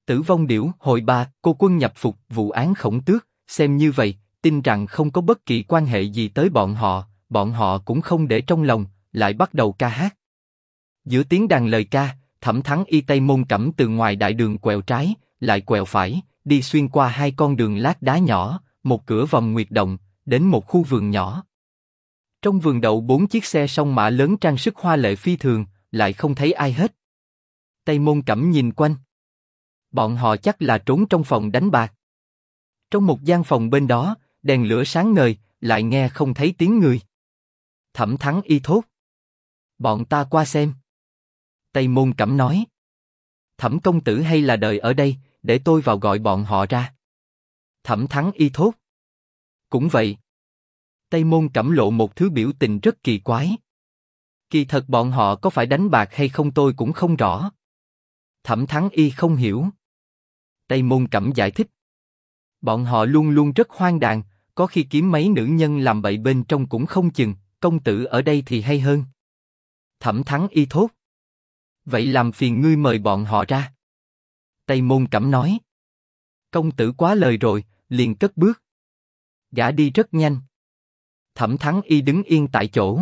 Tử vong điểu hồi 3, cô quân nhập phục vụ án Khổng Tước, xem như vậy, tin rằng không có bất kỳ quan hệ gì tới bọn họ cũng không để trong lòng, lại bắt đầu ca hát. Giữa tiếng đàn lời ca, Thẩm Thắng Y Tây Môn Cẩm từ ngoài đại đường quẹo trái, lại quẹo phải, đi xuyên qua hai con đường lát đá nhỏ, một cửa vòng nguyệt động, đến một khu vườn nhỏ. Trong vườn đậu 4 chiếc xe song mã lớn trang sức hoa lệ phi thường, lại không thấy ai hết. Tây Môn Cẩm nhìn quanh. Bọn họ chắc là trốn trong phòng đánh bạc. Trong một gian phòng bên đó, đèn lửa sáng ngời, lại nghe không thấy tiếng người. Thẩm Thắng Y thốt: bọn ta qua xem. Tây Môn Cẩm nói: Thẩm công tử hay là đợi ở đây, để tôi vào gọi bọn họ ra. Thẩm Thắng Y thốt: cũng vậy. Tây Môn Cẩm lộ một thứ biểu tình rất kỳ quái. Kỳ thật bọn họ có phải đánh bạc hay không tôi cũng không rõ. Thẩm Thắng Y không hiểu. Tây Môn Cẩm giải thích: bọn họ luôn luôn rất hoang đàn, có khi kiếm mấy nữ nhân làm bậy bên trong cũng không chừng, công tử ở đây thì hay hơn. Thẩm Thắng Y thốt: vậy làm phiền ngươi mời bọn họ ra. Tây Môn Cẩm nói: công tử quá lời rồi, liền cất bước. Gã đi rất nhanh. Thẩm Thắng Y đứng yên tại chỗ.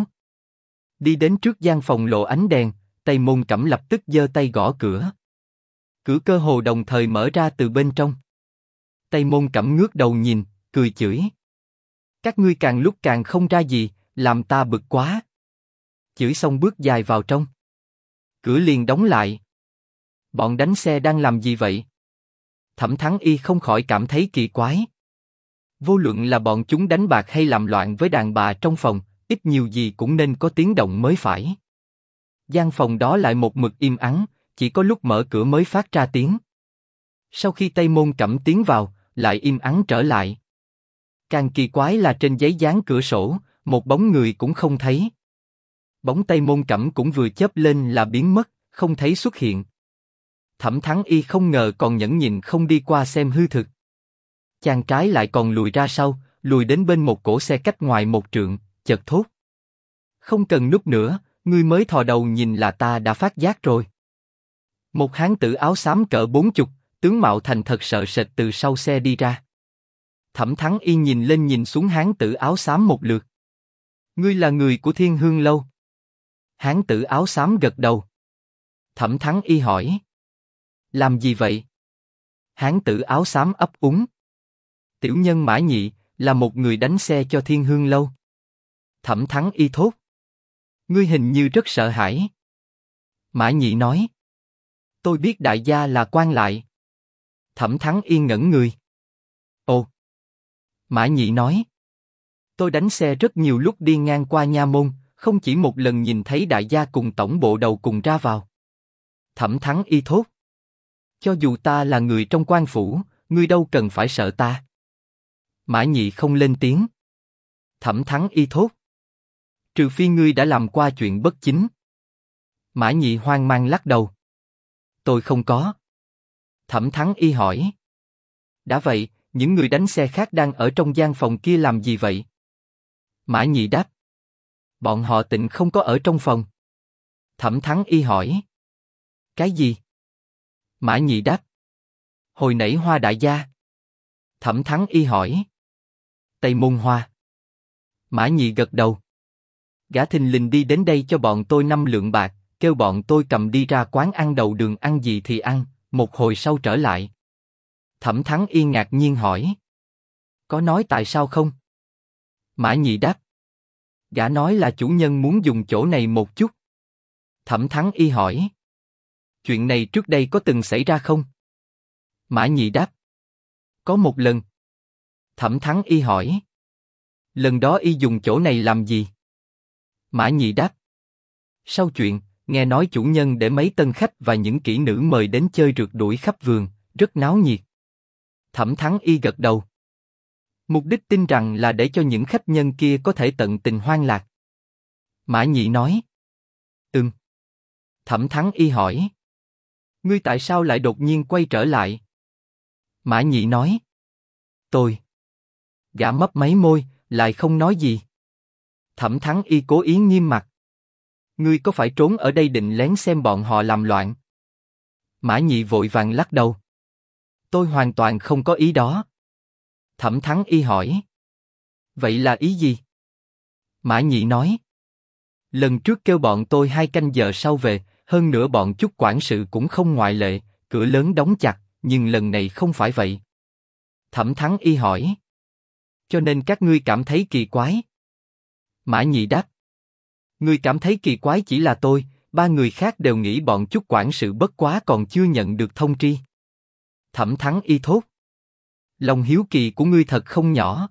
Đi đến trước gian phòng lộ ánh đèn, Tây Môn Cẩm lập tức giơ tay gõ cửa. Cửa cơ hồ đồng thời mở ra từ bên trong. Tây Môn Cẩm ngước đầu nhìn, cười chửi: các ngươi càng lúc càng không ra gì, làm ta bực quá. Chửi xong bước dài vào trong. Cửa liền đóng lại. Bọn đánh xe đang làm gì vậy? Thẩm Thắng Y không khỏi cảm thấy kỳ quái. Vô luận là bọn chúng đánh bạc hay làm loạn với đàn bà trong phòng, ít nhiều gì cũng nên có tiếng động mới phải. Gian phòng đó lại một mực im ắng, chỉ có lúc mở cửa mới phát ra tiếng. Sau khi Tây Môn Cẩm tiến vào, lại im ắng trở lại. Càng kỳ quái là trên giấy dán cửa sổ, một bóng người cũng không thấy. Bóng Tây Môn Cẩm cũng vừa chớp lên là biến mất, không thấy xuất hiện. Thẩm Thắng Y không ngờ còn nhẫn nhịn không đi qua xem hư thực. Chàng trái lại còn lùi ra sau, lùi đến bên một cỗ xe cách ngoài một trượng, chợt thốt: không cần núp nữa, ngươi mới thò đầu nhìn là ta đã phát giác rồi. Một hán tử áo xám cỡ 40, tướng mạo thành thật sợ sệt từ sau xe đi ra. Thẩm Thắng Y nhìn lên nhìn xuống hán tử áo xám một lượt. Ngươi là người của Thiên Hương Lâu? Hán tử áo xám gật đầu. Thẩm Thắng Y hỏi: làm gì vậy? Hán tử áo xám ấp úng: tiểu nhân Mã Nhị, là một người đánh xe cho Thiên Hương Lâu. Thẩm Thắng Y thốt: ngươi hình như rất sợ hãi. Mã Nhị nói: tôi biết đại gia là quan lại. Thẩm Thắng Y ngẩn người. Ồ. Mã Nhị nói: tôi đánh xe rất nhiều lúc đi ngang qua nha môn, không chỉ một lần nhìn thấy đại gia cùng tổng bộ đầu cùng ra vào. Thẩm Thắng Y thốt: cho dù ta là người trong quan phủ, ngươi đâu cần phải sợ ta. Mã Nhị không lên tiếng. Thẩm Thắng Y thốt: trừ phi ngươi đã làm qua chuyện bất chính. Mã Nhị hoang mang lắc đầu. Tôi không có. Thẩm Thắng Y hỏi: đã vậy, những người đánh xe khác đang ở trong gian phòng kia làm gì vậy? Mã Nhị đáp: bọn họ tịnh không có ở trong phòng. Thẩm Thắng Y hỏi: cái gì? Mã Nhị đáp: hồi nãy Hoa đại gia. Thẩm Thắng Y hỏi: Tây Môn Hoa? Mã Nhị gật đầu. Gã thình lình đi đến đây cho bọn tôi 5 lượng bạc, kêu bọn tôi cầm đi ra quán ăn đầu đường ăn gì thì ăn, một hồi sau trở lại. Thẩm Thắng Y ngạc nhiên hỏi: có nói tại sao không? Mã Nhị đáp: gã nói là chủ nhân muốn dùng chỗ này một chút. Thẩm Thắng Y hỏi: chuyện này trước đây có từng xảy ra không? Mã Nhị đáp: có một lần. Thẩm Thắng Y hỏi: lần đó y dùng chỗ này làm gì? Mã Nhị đáp: sau chuyện, nghe nói chủ nhân để mấy tân khách và những kỹ nữ mời đến chơi rượt đuổi khắp vườn, rất náo nhiệt. Thẩm Thắng Y gật đầu. Mục đích tin rằng là để cho những khách nhân kia có thể tận tình hoan lạc. Mã Nhị nói: Thẩm Thắng Y hỏi: ngươi tại sao lại đột nhiên quay trở lại? Mã Nhị nói: tôi. Gã mấp máy môi, lại không nói gì. Thẩm Thắng Y cố ý nghiêm mặt: ngươi có phải trốn ở đây định lén xem bọn họ làm loạn? Mã Nhị vội vàng lắc đầu. Tôi hoàn toàn không có ý đó. Thẩm Thắng Y hỏi. Vậy là ý gì? Mã Nhị nói. Lần trước kêu bọn tôi 2 canh giờ sau về, hơn nữa bọn Chúc quản sự cũng không ngoại lệ, cửa lớn đóng chặt, nhưng lần này không phải vậy. Thẩm Thắng Y hỏi. Cho nên các ngươi cảm thấy kỳ quái? Mã Nhị đáp. Ngươi cảm thấy kỳ quái chỉ là tôi, 3 người khác đều nghĩ bọn Chúc quản sự bất quá còn chưa nhận được thông tri. Thẩm Thắng Y thốt. Lòng hiếu kỳ của ngươi thật không nhỏ.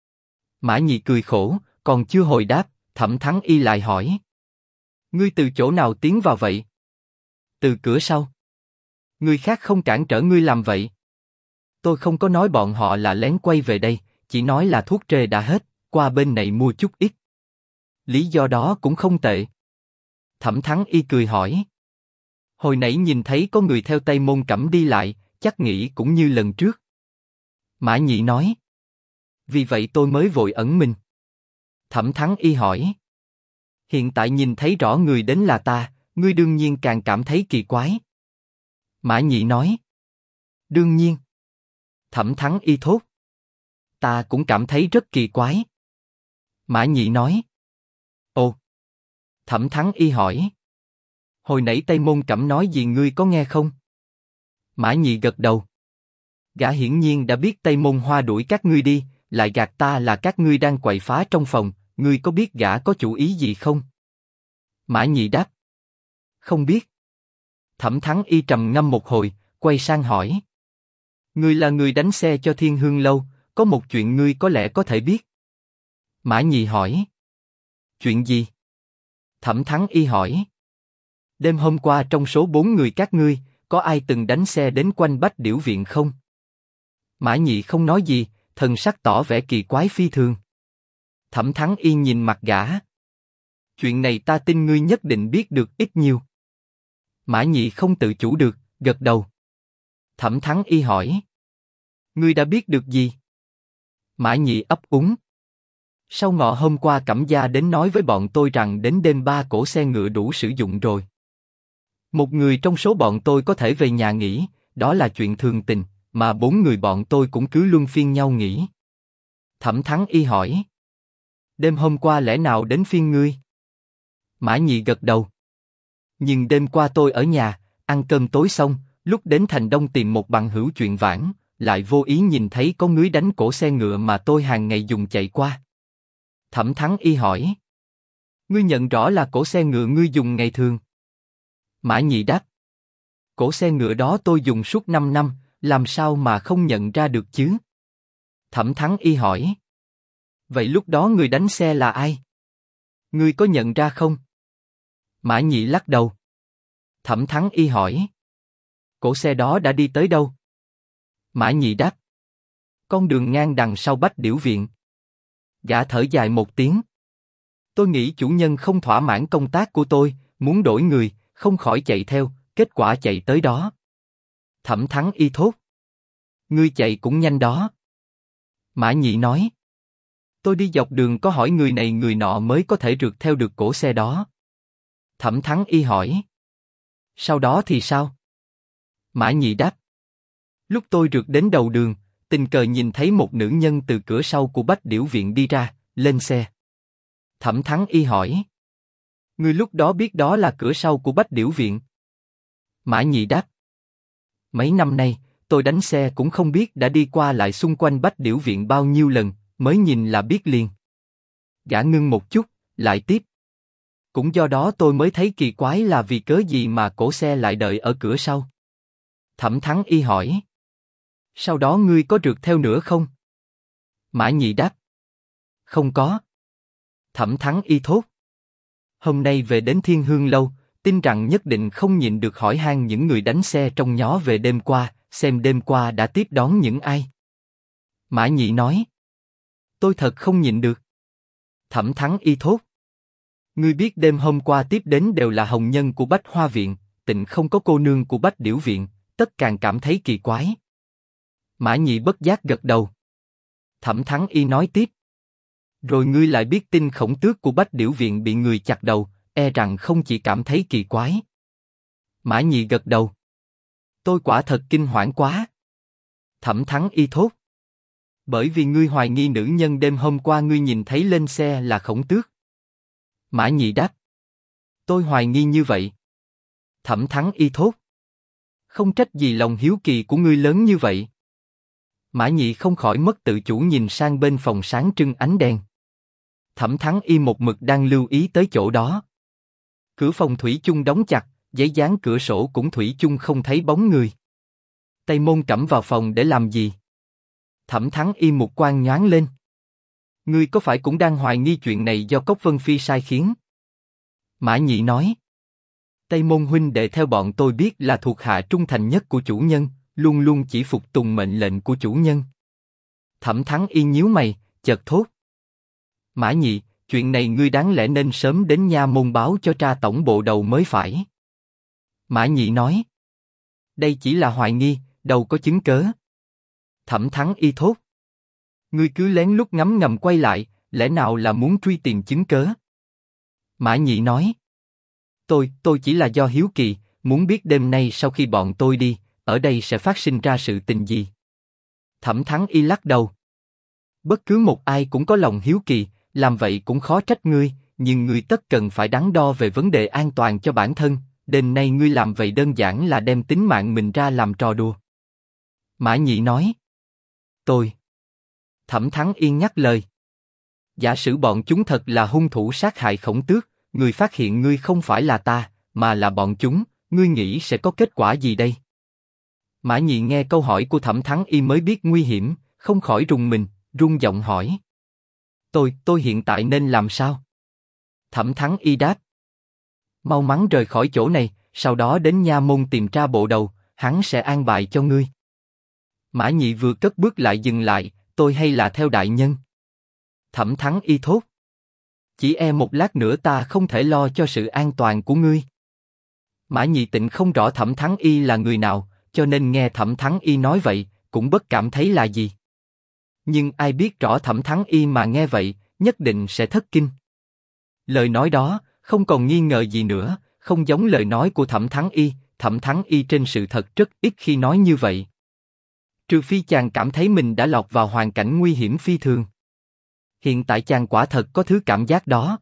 Mã Nhị cười khổ, còn chưa hồi đáp, Thẩm Thắng Y lại hỏi. Ngươi từ chỗ nào tiến vào vậy? Từ cửa sau. Người khác không cản trở ngươi làm vậy. Tôi không có nói bọn họ là lén quay về đây, chỉ nói là thuốc trê đã hết, qua bên này mua chút ít. Lý do đó cũng không tệ. Thẩm Thắng Y cười hỏi. Hồi nãy nhìn thấy có người theo Tây Môn Cẩm đi lại, chắc nghĩ cũng như lần trước. Mã Nhị nói. Vì vậy tôi mới vội ẩn mình. Thẩm Thắng Y hỏi. Hiện tại nhìn thấy rõ người đến là ta, ngươi đương nhiên càng cảm thấy kỳ quái. Mã Nhị nói. Đương nhiên. Thẩm Thắng Y thốt. Ta cũng cảm thấy rất kỳ quái. Mã Nhị nói. Ồ. Thẩm Thắng Y hỏi. Hồi nãy Tây Môn Cẩm nói gì ngươi có nghe không? Mã Nhị gật đầu. Gã hiển nhiên đã biết Tây Môn Hoa đuổi các ngươi đi, lại gạt ta là các ngươi đang quậy phá trong phòng, ngươi có biết gã có chủ ý gì không? Mã Nhị đáp. Không biết. Thẩm Thắng Y trầm ngâm một hồi, quay sang hỏi. Ngươi là người đánh xe cho Thiên Hương Lâu, có một chuyện ngươi có lẽ có thể biết. Mã Nhị hỏi. Chuyện gì? Thẩm Thắng Y hỏi. Đêm hôm qua trong số 4 người các ngươi, có ai từng đánh xe đến quanh Bách Điểu Viện không? Mã Nhị không nói gì, thần sắc tỏ vẻ kỳ quái phi thường. Thẩm Thắng Y nhìn mặt gã. Chuyện này ta tin ngươi nhất định biết được ít nhiều. Mã Nhị không tự chủ được, gật đầu. Thẩm Thắng Y hỏi. Ngươi đã biết được gì? Mã Nhị ấp úng. Sau ngọ hôm qua Cẩm gia đến nói với bọn tôi rằng đến đêm 3 cỗ xe ngựa đủ sử dụng rồi. Một người trong số bọn tôi có thể về nhà nghỉ, đó là chuyện thường tình, mà 4 người bọn tôi cũng cứ luân phiên nhau nghỉ. Thẩm Thắng Y hỏi. Đêm hôm qua lẽ nào đến phiên ngươi? Mã Nhị gật đầu. Nhưng đêm qua tôi ở nhà, ăn cơm tối xong, lúc đến thành Đông tìm một bằng hữu chuyện vãn, lại vô ý nhìn thấy có ngứa đánh cổ xe ngựa mà tôi hàng ngày dùng chạy qua. Thẩm Thắng Y hỏi. Ngươi nhận rõ là cổ xe ngựa ngươi dùng ngày thường? Mã Nhị đáp. Cổ xe ngựa đó tôi dùng suốt 5 năm, làm sao mà không nhận ra được chứ? Thẩm Thắng Y hỏi. Vậy lúc đó người đánh xe là ai? Ngươi có nhận ra không? Mã Nhị lắc đầu. Thẩm Thắng Y hỏi. Cổ xe đó đã đi tới đâu? Mã Nhị đáp. Con đường ngang đằng sau Bách Điểu Viện. Gã thở dài một tiếng. Tôi nghĩ chủ nhân không thỏa mãn công tác của tôi, muốn đổi người, không khỏi chạy theo, kết quả chạy tới đó. Thẩm Thắng Y thốt. Ngươi chạy cũng nhanh đó. Mã Nhị nói. Tôi đi dọc đường có hỏi người này người nọ mới có thể rượt theo được cổ xe đó. Thẩm Thắng Y hỏi. Sau đó thì sao? Mã Nhị đáp. Lúc tôi rượt đến đầu đường, tình cờ nhìn thấy một nữ nhân từ cửa sau của Bách Điểu Viện đi ra, lên xe. Thẩm Thắng Y hỏi. Ngươi lúc đó biết đó là cửa sau của Bách Điểu Viện? Mã Nhị đáp. Mấy năm nay, tôi đánh xe cũng không biết đã đi qua lại xung quanh Bách Điểu Viện bao nhiêu lần, mới nhìn là biết liền. Gã ngưng một chút, lại tiếp. Cũng do đó tôi mới thấy kỳ quái là vì cớ gì mà cổ xe lại đợi ở cửa sau. Thẩm Thắng Y hỏi. Sau đó ngươi có rượt theo nữa không? Mã Nhị đáp. Không có. Thẩm Thắng Y thốt. Hôm nay về đến Thiên Hương Lâu, tin rằng nhất định không nhịn được hỏi han những người đánh xe trong nhó về đêm qua, xem đêm qua đã tiếp đón những ai. Mã Nhị nói. Tôi thật không nhịn được. Thẩm Thắng Y thốt. Ngươi biết đêm hôm qua tiếp đến đều là hồng nhân của Bách Hoa Viện, tịnh không có cô nương của Bách Điểu Viện, tất càng cảm thấy kỳ quái. Mã Nhị bất giác gật đầu. Thẩm Thắng Y nói tiếp. Rồi ngươi lại biết tin Khổng Tước của Bách Điểu Viện bị người chặt đầu, e rằng không chỉ cảm thấy kỳ quái. Mã Nhị gật đầu. Tôi quả thật kinh hoảng quá. Thẩm Thắng Y thốt. Bởi vì ngươi hoài nghi nữ nhân đêm hôm qua ngươi nhìn thấy lên xe là Khổng Tước. Mã Nhị đáp. Tôi hoài nghi như vậy. Thẩm Thắng Y thốt. Không trách gì lòng hiếu kỳ của ngươi lớn như vậy. Mã Nhị không khỏi mất tự chủ nhìn sang bên phòng sáng trưng ánh đèn. Thẩm Thắng Y một mực đang lưu ý tới chỗ đó. Cửa phòng thủy chung đóng chặt, giấy dán cửa sổ cũng thủy chung không thấy bóng người. Tây Môn Cẩm vào phòng để làm gì? Thẩm Thắng Y một quan nhoáng lên. Ngươi có phải cũng đang hoài nghi chuyện này do Cốc Vân Phi sai khiến? Mã Nhị nói. Tây Môn huynh đệ theo bọn tôi biết là thuộc hạ trung thành nhất của chủ nhân, luôn luôn chỉ phục tùng mệnh lệnh của chủ nhân. Thẩm Thắng Y nhíu mày, chợt thốt. Mã Nhị, chuyện này ngươi đáng lẽ nên sớm đến nha môn báo cho tra tổng bộ đầu mới phải. Mã Nhị nói. Đây chỉ là hoài nghi, đâu có chứng cớ. Thẩm Thắng Y thốt. Ngươi cứ lén lút ngấm ngầm quay lại, lẽ nào là muốn truy tìm chứng cớ? Mã Nhị nói. Tôi chỉ là do hiếu kỳ, muốn biết đêm nay sau khi bọn tôi đi, ở đây sẽ phát sinh ra sự tình gì. Thẩm Thắng Y lắc đầu. Bất cứ một ai cũng có lòng hiếu kỳ, làm vậy cũng khó trách ngươi, nhưng ngươi tất cần phải đắn đo về vấn đề an toàn cho bản thân, đêm nay ngươi làm vậy đơn giản là đem tính mạng mình ra làm trò đùa. Mã Nhị nói. Tôi. Thẩm Thắng Y nhắc lời. Giả sử bọn chúng thật là hung thủ sát hại Khổng Tước, người phát hiện ngươi không phải là ta, mà là bọn chúng, ngươi nghĩ sẽ có kết quả gì đây? Mã Nhị nghe câu hỏi của Thẩm Thắng Y mới biết nguy hiểm, không khỏi rùng mình, run giọng hỏi. Tôi hiện tại nên làm sao? Thẩm Thắng Y đáp. Mau mắn rời khỏi chỗ này, sau đó đến nha môn tìm tra bộ đầu, hắn sẽ an bài cho ngươi. Mã Nhị vừa cất bước lại dừng lại, tôi hay là theo đại nhân? Thẩm Thắng Y thốt. Chỉ e một lát nữa ta không thể lo cho sự an toàn của ngươi. Mã Nhị Tịnh không rõ Thẩm Thắng Y là người nào, cho nên nghe Thẩm Thắng Y nói vậy, cũng bất cảm thấy là gì. Nhưng ai biết rõ Thẩm Thắng Y mà nghe vậy, nhất định sẽ thất kinh. Lời nói đó, không còn nghi ngờ gì nữa, không giống lời nói của Thẩm Thắng Y, Thẩm Thắng Y trên sự thật rất ít khi nói như vậy. Trừ phi chàng cảm thấy mình đã lọt vào hoàn cảnh nguy hiểm phi thường. Hiện tại chàng quả thật có thứ cảm giác đó.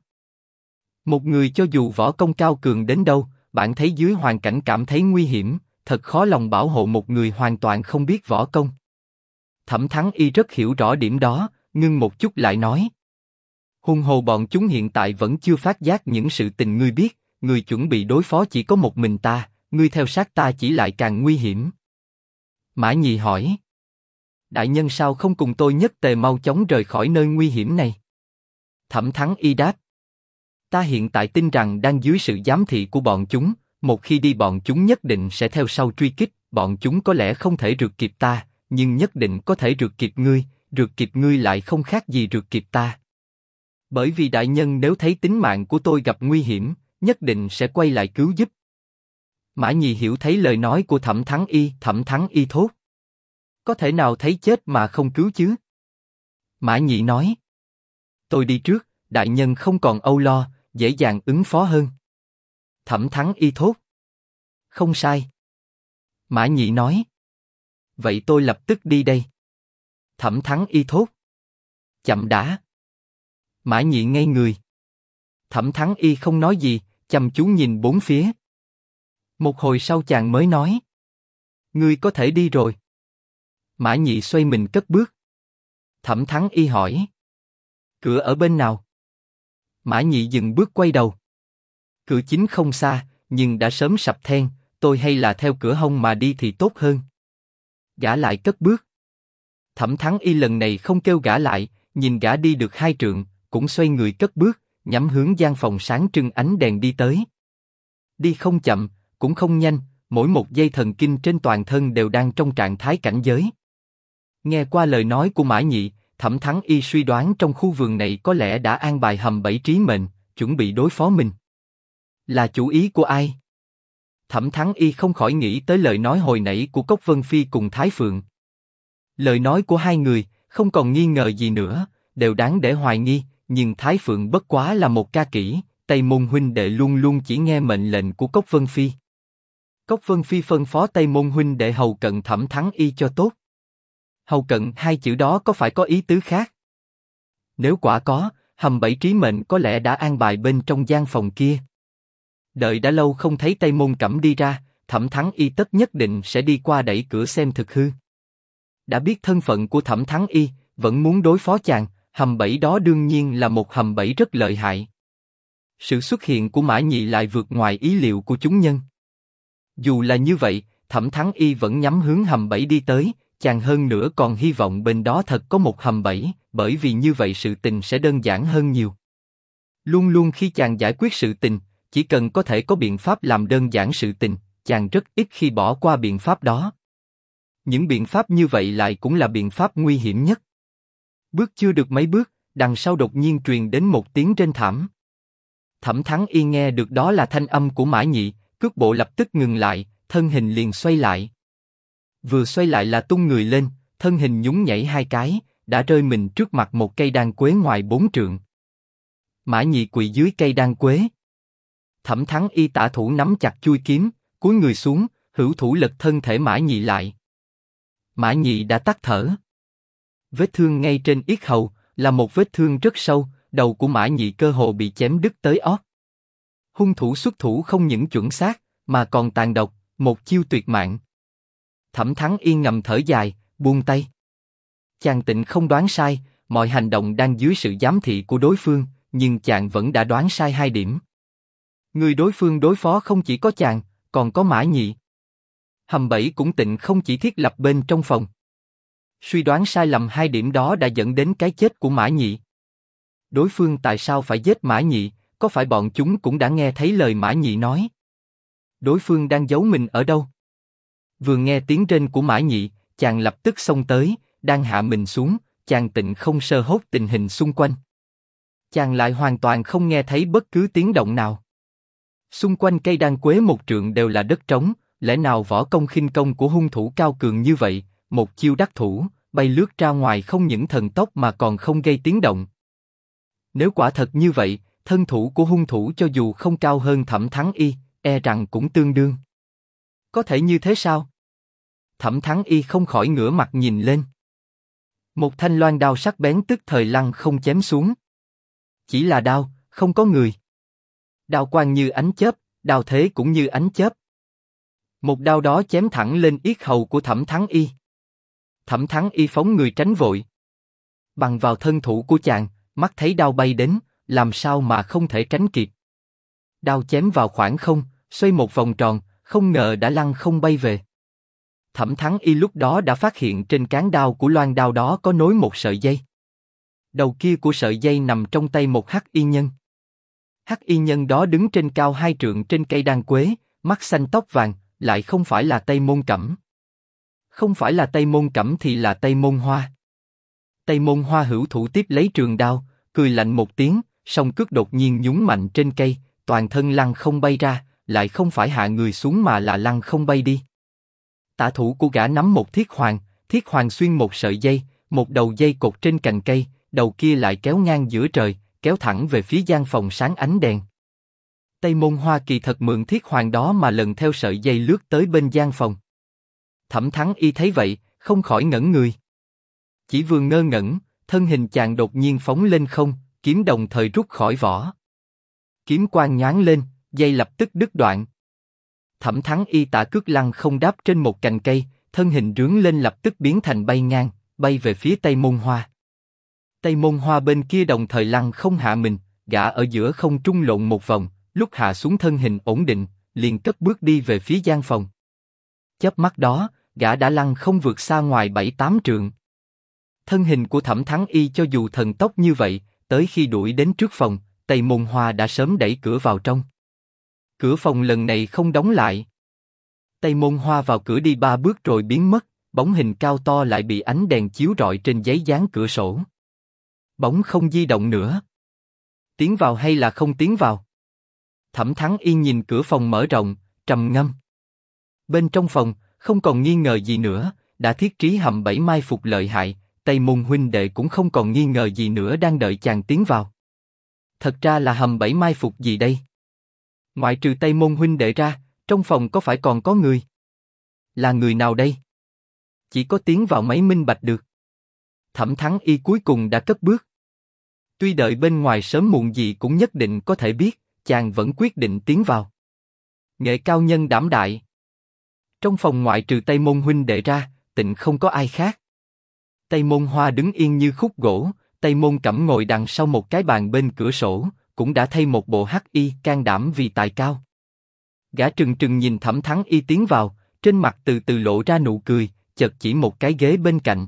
Một người cho dù võ công cao cường đến đâu, bạn thấy dưới hoàn cảnh cảm thấy nguy hiểm, thật khó lòng bảo hộ một người hoàn toàn không biết võ công. Thẩm Thắng Y rất hiểu rõ điểm đó, ngưng một chút lại nói. Hung hồ bọn chúng hiện tại vẫn chưa phát giác những sự tình ngươi biết, ngươi chuẩn bị đối phó chỉ có một mình ta, ngươi theo sát ta chỉ lại càng nguy hiểm. Mã Nhị hỏi. Đại nhân sao không cùng tôi nhất tề mau chóng rời khỏi nơi nguy hiểm này? Thẩm Thắng Y đáp. Ta hiện tại tin rằng đang dưới sự giám thị của bọn chúng, một khi đi bọn chúng nhất định sẽ theo sau truy kích, bọn chúng có lẽ không thể rượt kịp ta, nhưng nhất định có thể rượt kịp ngươi lại không khác gì rượt kịp ta. Bởi vì đại nhân nếu thấy tính mạng của tôi gặp nguy hiểm, nhất định sẽ quay lại cứu giúp. Mã Nhị hiểu thấy lời nói của Thẩm Thắng Y thốt. Có thể nào thấy chết mà không cứu chứ? Mã Nhị nói. Tôi đi trước, đại nhân không còn âu lo, dễ dàng ứng phó hơn. Thẩm Thắng Y thốt. Không sai. Mã Nhị nói. Vậy tôi lập tức đi đây. Thẩm Thắng Y thốt. Chậm đã. Mã Nhị ngây người. Thẩm Thắng Y không nói gì, chăm chú nhìn bốn phía. Một hồi sau chàng mới nói. Ngươi có thể đi rồi. Mã Nhị xoay mình cất bước. Thẩm Thắng Y hỏi. Cửa ở bên nào? Mã Nhị dừng bước quay đầu. Cửa chính không xa, nhưng đã sớm sập then, tôi hay là theo cửa hông mà đi thì tốt hơn. Gã lại cất bước. Thẩm Thắng Y lần này không kêu gã lại, nhìn gã đi được 2 trượng, cũng xoay người cất bước, nhắm hướng gian phòng sáng trưng ánh đèn đi tới. Đi không chậm, cũng không nhanh, mỗi một dây thần kinh trên toàn thân đều đang trong trạng thái cảnh giới. Nghe qua lời nói của Mã Nhị, Thẩm Thắng Y suy đoán trong khu vườn này có lẽ đã an bài hầm bẫy trí mệnh, chuẩn bị đối phó mình. Là chủ ý của ai? Thẩm Thắng Y không khỏi nghĩ tới lời nói hồi nãy của Cốc Vân Phi cùng Thái Phượng. Lời nói của hai người, không còn nghi ngờ gì nữa, đều đáng để hoài nghi, nhưng Thái Phượng bất quá là một ca kỹ, Tây Môn huynh đệ luôn luôn chỉ nghe mệnh lệnh của Cốc Vân Phi. Cốc Vân Phi phân phó Tây Môn huynh đệ hầu cận Thẩm Thắng Y cho tốt. Hầu cận hai chữ đó có phải có ý tứ khác? Nếu quả có, hầm bẫy trí mệnh có lẽ đã an bài bên trong gian phòng kia. Đợi đã lâu không thấy Tây Môn Cẩm đi ra, Thẩm Thắng Y tất nhất định sẽ đi qua đẩy cửa xem thực hư. Đã biết thân phận của Thẩm Thắng Y, vẫn muốn đối phó chàng, hầm bẫy đó đương nhiên là một hầm bẫy rất lợi hại. Sự xuất hiện của Mã Nhị lại vượt ngoài ý liệu của chúng nhân. Dù là như vậy, Thẩm Thắng Y vẫn nhắm hướng hầm bẫy đi tới, chàng hơn nữa còn hy vọng bên đó thật có một hầm bẫy, bởi vì như vậy sự tình sẽ đơn giản hơn nhiều. Luôn luôn khi chàng giải quyết sự tình, chỉ cần có thể có biện pháp làm đơn giản sự tình, chàng rất ít khi bỏ qua biện pháp đó. Những biện pháp như vậy lại cũng là biện pháp nguy hiểm nhất. Bước chưa được mấy bước, đằng sau đột nhiên truyền đến một tiếng rên thảm. Thẩm Thắng Y nghe được đó là thanh âm của Mã Nhị, cước bộ lập tức ngừng lại, thân hình liền xoay lại. Vừa xoay lại là tung người lên, thân hình nhún nhảy hai cái, đã rơi mình trước mặt một cây đan quế ngoài 4 trượng. Mã Nhị quỳ dưới cây đan quế. Thẩm Thắng Y tả thủ nắm chặt chuôi kiếm, cúi người xuống, hữu thủ lật thân thể Mã Nhị lại. Mã Nhị đã tắt thở. Vết thương ngay trên yết hầu là một vết thương rất sâu, đầu của Mã Nhị cơ hồ bị chém đứt tới ót. Hung thủ xuất thủ không những chuẩn xác, mà còn tàn độc, một chiêu tuyệt mạng. Thẩm Thắng Y ngầm thở dài, buông tay. Chàng tịnh không đoán sai, mọi hành động đang dưới sự giám thị của đối phương, nhưng chàng vẫn đã đoán sai 2 điểm. Người đối phương đối phó không chỉ có chàng, còn có Mã Nhị. Hầm bẫy cũng tịnh không chỉ thiết lập bên trong phòng. Suy đoán sai lầm 2 điểm đó đã dẫn đến cái chết của Mã Nhị. Đối phương tại sao phải giết Mã Nhị, có phải bọn chúng cũng đã nghe thấy lời Mã Nhị nói? Đối phương đang giấu mình ở đâu? Vừa nghe tiếng rên của Mã Nhị, chàng lập tức xông tới, đang hạ mình xuống, chàng tịnh không sơ hốt tình hình xung quanh. Chàng lại hoàn toàn không nghe thấy bất cứ tiếng động nào. Xung quanh cây đan quế 1 trượng đều là đất trống, lẽ nào võ công khinh công của hung thủ cao cường như vậy, một chiêu đắc thủ, bay lướt ra ngoài không những thần tốc mà còn không gây tiếng động. Nếu quả thật như vậy, thân thủ của hung thủ cho dù không cao hơn Thẩm Thắng Y, e rằng cũng tương đương. Có thể như thế sao? Thẩm Thắng Y không khỏi ngửa mặt nhìn lên. Một thanh loan đao sắc bén tức thời lăng không chém xuống. Chỉ là đao, không có người. Đao quang như ánh chớp, đao thế cũng như ánh chớp. Một đao đó chém thẳng lên yết hầu của Thẩm Thắng Y. Thẩm Thắng Y phóng người tránh vội. Bằng vào thân thủ của chàng, mắt thấy đao bay đến, làm sao mà không thể tránh kịp. Đao chém vào khoảng không, xoay một vòng tròn, không ngờ đã lăn không bay về. Thẩm Thắng Y lúc đó đã phát hiện trên cán đao của loan đao đó có nối một sợi dây. Đầu kia của sợi dây nằm trong tay một hắc y nhân. Hắc y nhân đó đứng trên cao 2 trượng trên cây đan quế, mắt xanh tóc vàng, lại không phải là Tây Môn Cẩm. Không phải là Tây Môn Cẩm thì là Tây Môn Hoa. Tây Môn Hoa hữu thủ tiếp lấy trường đao, cười lạnh một tiếng, song cước đột nhiên nhún mạnh trên cây, toàn thân lăn không bay ra, lại không phải hạ người xuống mà là lăn không bay đi. Tả thủ của gã nắm một thiết hoàng xuyên một sợi dây, một đầu dây cột trên cành cây, đầu kia lại kéo ngang giữa trời, kéo thẳng về phía gian phòng sáng ánh đèn. Tây Môn Hoa kỳ thật mượn thiết hoàng đó mà lần theo sợi dây lướt tới bên gian phòng. Thẩm Thắng Y thấy vậy, không khỏi ngẩn người. Chỉ vừa ngơ ngẩn, thân hình chàng đột nhiên phóng lên không, kiếm đồng thời rút khỏi vỏ. Kiếm quang nhoáng lên, dây lập tức đứt đoạn. Thẩm Thắng Y tạ cước lăn không đáp trên một cành cây, thân hình rướn lên lập tức biến thành bay ngang, bay về phía Tây Môn Hoa. Tây Môn Hoa bên kia đồng thời lăn không hạ mình, gã ở giữa không trung lộn một vòng, lúc hạ xuống thân hình ổn định, liền cất bước đi về phía gian phòng. Chớp mắt đó, gã đã lăn không vượt xa ngoài 7-8 trượng. Thân hình của Thẩm Thắng Y cho dù thần tốc như vậy, tới khi đuổi đến trước phòng, Tây Môn Hoa đã sớm đẩy cửa vào trong. Cửa phòng lần này không đóng lại. Tây Môn Hoa vào cửa đi 3 bước rồi biến mất, bóng hình cao to lại bị ánh đèn chiếu rọi trên giấy dán cửa sổ. Bóng không di động nữa. Tiến vào hay là không tiến vào? Thẩm Thắng Y nhìn cửa phòng mở rộng, trầm ngâm. Bên trong phòng, không còn nghi ngờ gì nữa, đã thiết trí hầm bẫy mai phục lợi hại, Tây Môn huynh đệ cũng không còn nghi ngờ gì nữa đang đợi chàng tiến vào. Thật ra là hầm bẫy mai phục gì đây? Ngoại trừ Tây Môn huynh đệ ra, trong phòng có phải còn có người? Là người nào đây? Chỉ có tiến vào mới minh bạch được. Thẩm Thắng Y cuối cùng đã cất bước. Tuy đợi bên ngoài sớm muộn gì cũng nhất định có thể biết, chàng vẫn quyết định tiến vào. Nghệ cao nhân đảm đại. Trong phòng ngoại trừ Tây Môn huynh đệ ra, tịnh không có ai khác. Tây Môn Hoa đứng yên như khúc gỗ, Tây Môn Cẩm ngồi đằng sau một cái bàn bên cửa sổ, cũng đã thay một bộ hắc y, can đảm vì tài cao. Gã trừng trừng nhìn Thẩm Thắng Y tiến vào, trên mặt từ từ lộ ra nụ cười, chợt chỉ một cái ghế bên cạnh.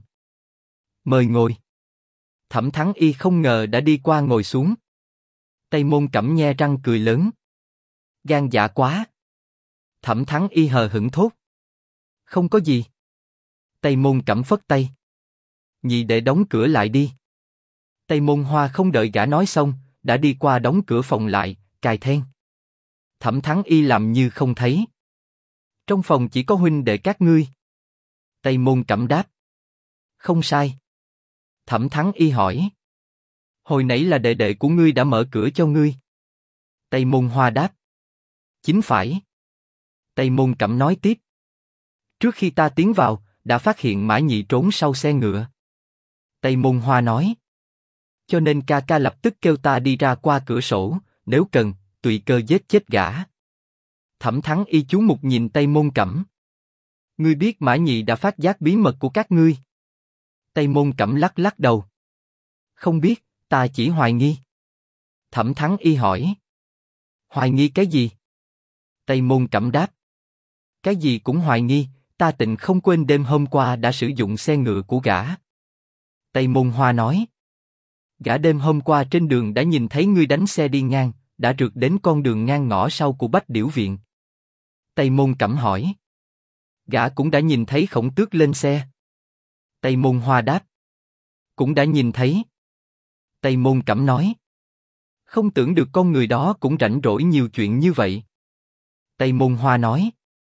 Mời ngồi. Thẩm Thắng Y không ngờ đã đi qua ngồi xuống. Tây Môn Cẩm nhe răng cười lớn. Gan dạ quá. Thẩm Thắng Y hờ hững thốt. Không có gì. Tây Môn Cẩm phất tay. Nhị đệ đóng cửa lại đi. Tây Môn Hoa không đợi gã nói xong, đã đi qua đóng cửa phòng lại, cài then. Thẩm Thắng Y làm như không thấy. Trong phòng chỉ có huynh đệ các ngươi. Tây Môn Cẩm đáp. Không sai. Thẩm Thắng Y hỏi. Hồi nãy là đệ đệ của ngươi đã mở cửa cho ngươi. Tây Môn Hoa đáp. Chính phải. Tây Môn Cẩm nói tiếp. Trước khi ta tiến vào, đã phát hiện Mã Nhị trốn sau xe ngựa. Tây Môn Hoa nói. Cho nên ca ca lập tức kêu ta đi ra qua cửa sổ, nếu cần, tùy cơ giết chết gã. Thẩm Thắng Y chú mục nhìn Tây Môn Cẩm. Ngươi biết Mã Nhị đã phát giác bí mật của các ngươi. Tây Môn Cẩm lắc lắc đầu. Không biết, ta chỉ hoài nghi. Thẩm Thắng Y hỏi. Hoài nghi cái gì? Tây Môn Cẩm đáp. Cái gì cũng hoài nghi, ta tịnh không quên đêm hôm qua đã sử dụng xe ngựa của gã. Tây Môn Hoa nói. Gã đêm hôm qua trên đường đã nhìn thấy ngươi đánh xe đi ngang, đã rượt đến con đường ngang ngõ sau của Bách Điểu Viện. Tây Môn Cẩm hỏi. Gã cũng đã nhìn thấy Khổng Tước lên xe. Tây Môn Hoa đáp. Cũng đã nhìn thấy. Tây Môn Cẩm nói. Không tưởng được con người đó cũng rảnh rỗi nhiều chuyện như vậy. Tây Môn Hoa nói.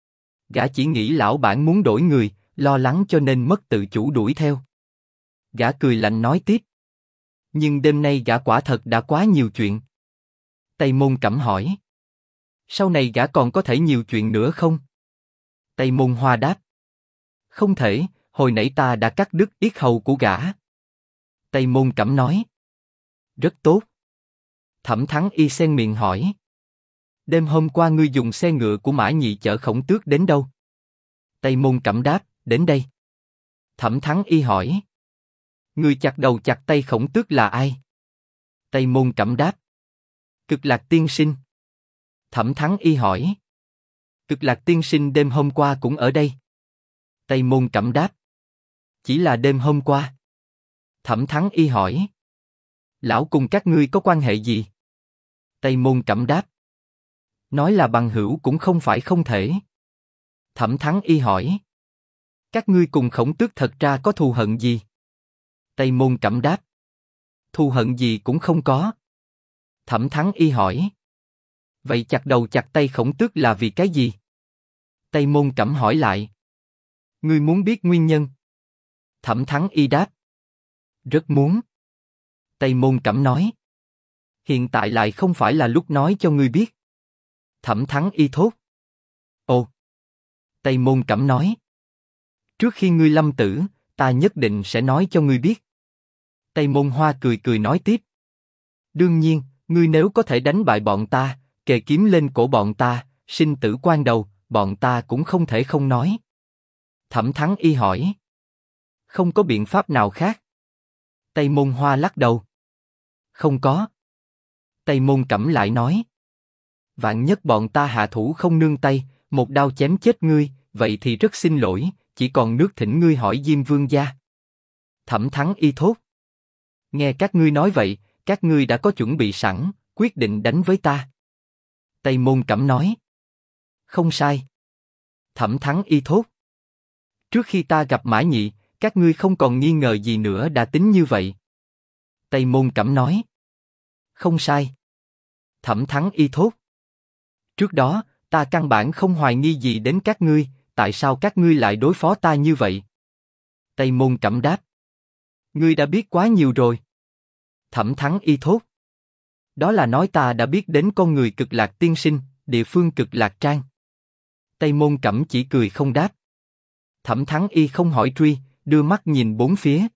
Gã chỉ nghĩ lão bản muốn đổi người, lo lắng cho nên mất tự chủ đuổi theo. Gã cười lạnh nói tiếp. Nhưng đêm nay gã quả thật đã quá nhiều chuyện. Tây Môn Cẩm hỏi. Sau này gã còn có thể nhiều chuyện nữa không? Tây Môn Hoa đáp. Không thể, hồi nãy ta đã cắt đứt yết hầu của gã. Tây Môn Cẩm nói. Rất tốt. Thẩm Thắng Y xen miệng hỏi. Đêm hôm qua ngươi dùng xe ngựa của Mã Nhị chở Khổng Tước đến đâu? Tây Môn Cẩm đáp, đến đây. Thẩm Thắng Y hỏi. Người chặt đầu chặt tay Khổng Tước là ai? Tây Môn Cẩm đáp. Cực Lạc tiên sinh. Thẩm Thắng Y hỏi. Cực Lạc tiên sinh đêm hôm qua cũng ở đây. Tây Môn Cẩm đáp. Chỉ là đêm hôm qua. Thẩm Thắng Y hỏi. Lão cùng các ngươi có quan hệ gì? Tây Môn Cẩm đáp. Nói là bằng hữu cũng không phải không thể. Thẩm Thắng Y hỏi. Các ngươi cùng Khổng Tước thật ra có thù hận gì? Tây Môn Cẩm đáp. Thù hận gì cũng không có. Thẩm Thắng Y hỏi. Vậy chặt đầu chặt tay Khổng Tước là vì cái gì? Tây Môn Cẩm hỏi lại. Ngươi muốn biết nguyên nhân? Thẩm Thắng Y đáp. Rất muốn. Tây Môn Cẩm nói. Hiện tại lại không phải là lúc nói cho ngươi biết. Thẩm Thắng Y thốt. Ồ. Tây Môn Cẩm nói. Trước khi ngươi lâm tử, ta nhất định sẽ nói cho ngươi biết. Tây Môn Hoa cười cười nói tiếp. Đương nhiên, ngươi nếu có thể đánh bại bọn ta, kề kiếm lên cổ bọn ta, sinh tử quan đầu, bọn ta cũng không thể không nói. Thẩm Thắng Y hỏi. Không có biện pháp nào khác? Tây Môn Hoa lắc đầu. Không có. Tây Môn Cẩm lại nói. Vạn nhất bọn ta hạ thủ không nương tay, một đao chém chết ngươi, vậy thì rất xin lỗi, chỉ còn nước thỉnh ngươi hỏi Diêm Vương gia. Thẩm Thắng Y thốt. Nghe các ngươi nói vậy, các ngươi đã có chuẩn bị sẵn, quyết định đánh với ta. Tây Môn Cẩm nói. Không sai. Thẩm Thắng Y thốt. Trước khi ta gặp Mã Nhị, các ngươi không còn nghi ngờ gì nữa đã tính như vậy. Tây Môn Cẩm nói. Không sai. Thẩm Thắng Y thốt. Trước đó, ta căn bản không hoài nghi gì đến các ngươi, tại sao các ngươi lại đối phó ta như vậy? Tây Môn Cẩm đáp. Ngươi đã biết quá nhiều rồi. Thẩm Thắng Y thốt. Đó là nói ta đã biết đến con người Cực Lạc tiên sinh, địa phương Cực Lạc Trang. Tây Môn Cẩm chỉ cười không đáp. Thẩm Thắng Y không hỏi truy, đưa mắt nhìn bốn phía.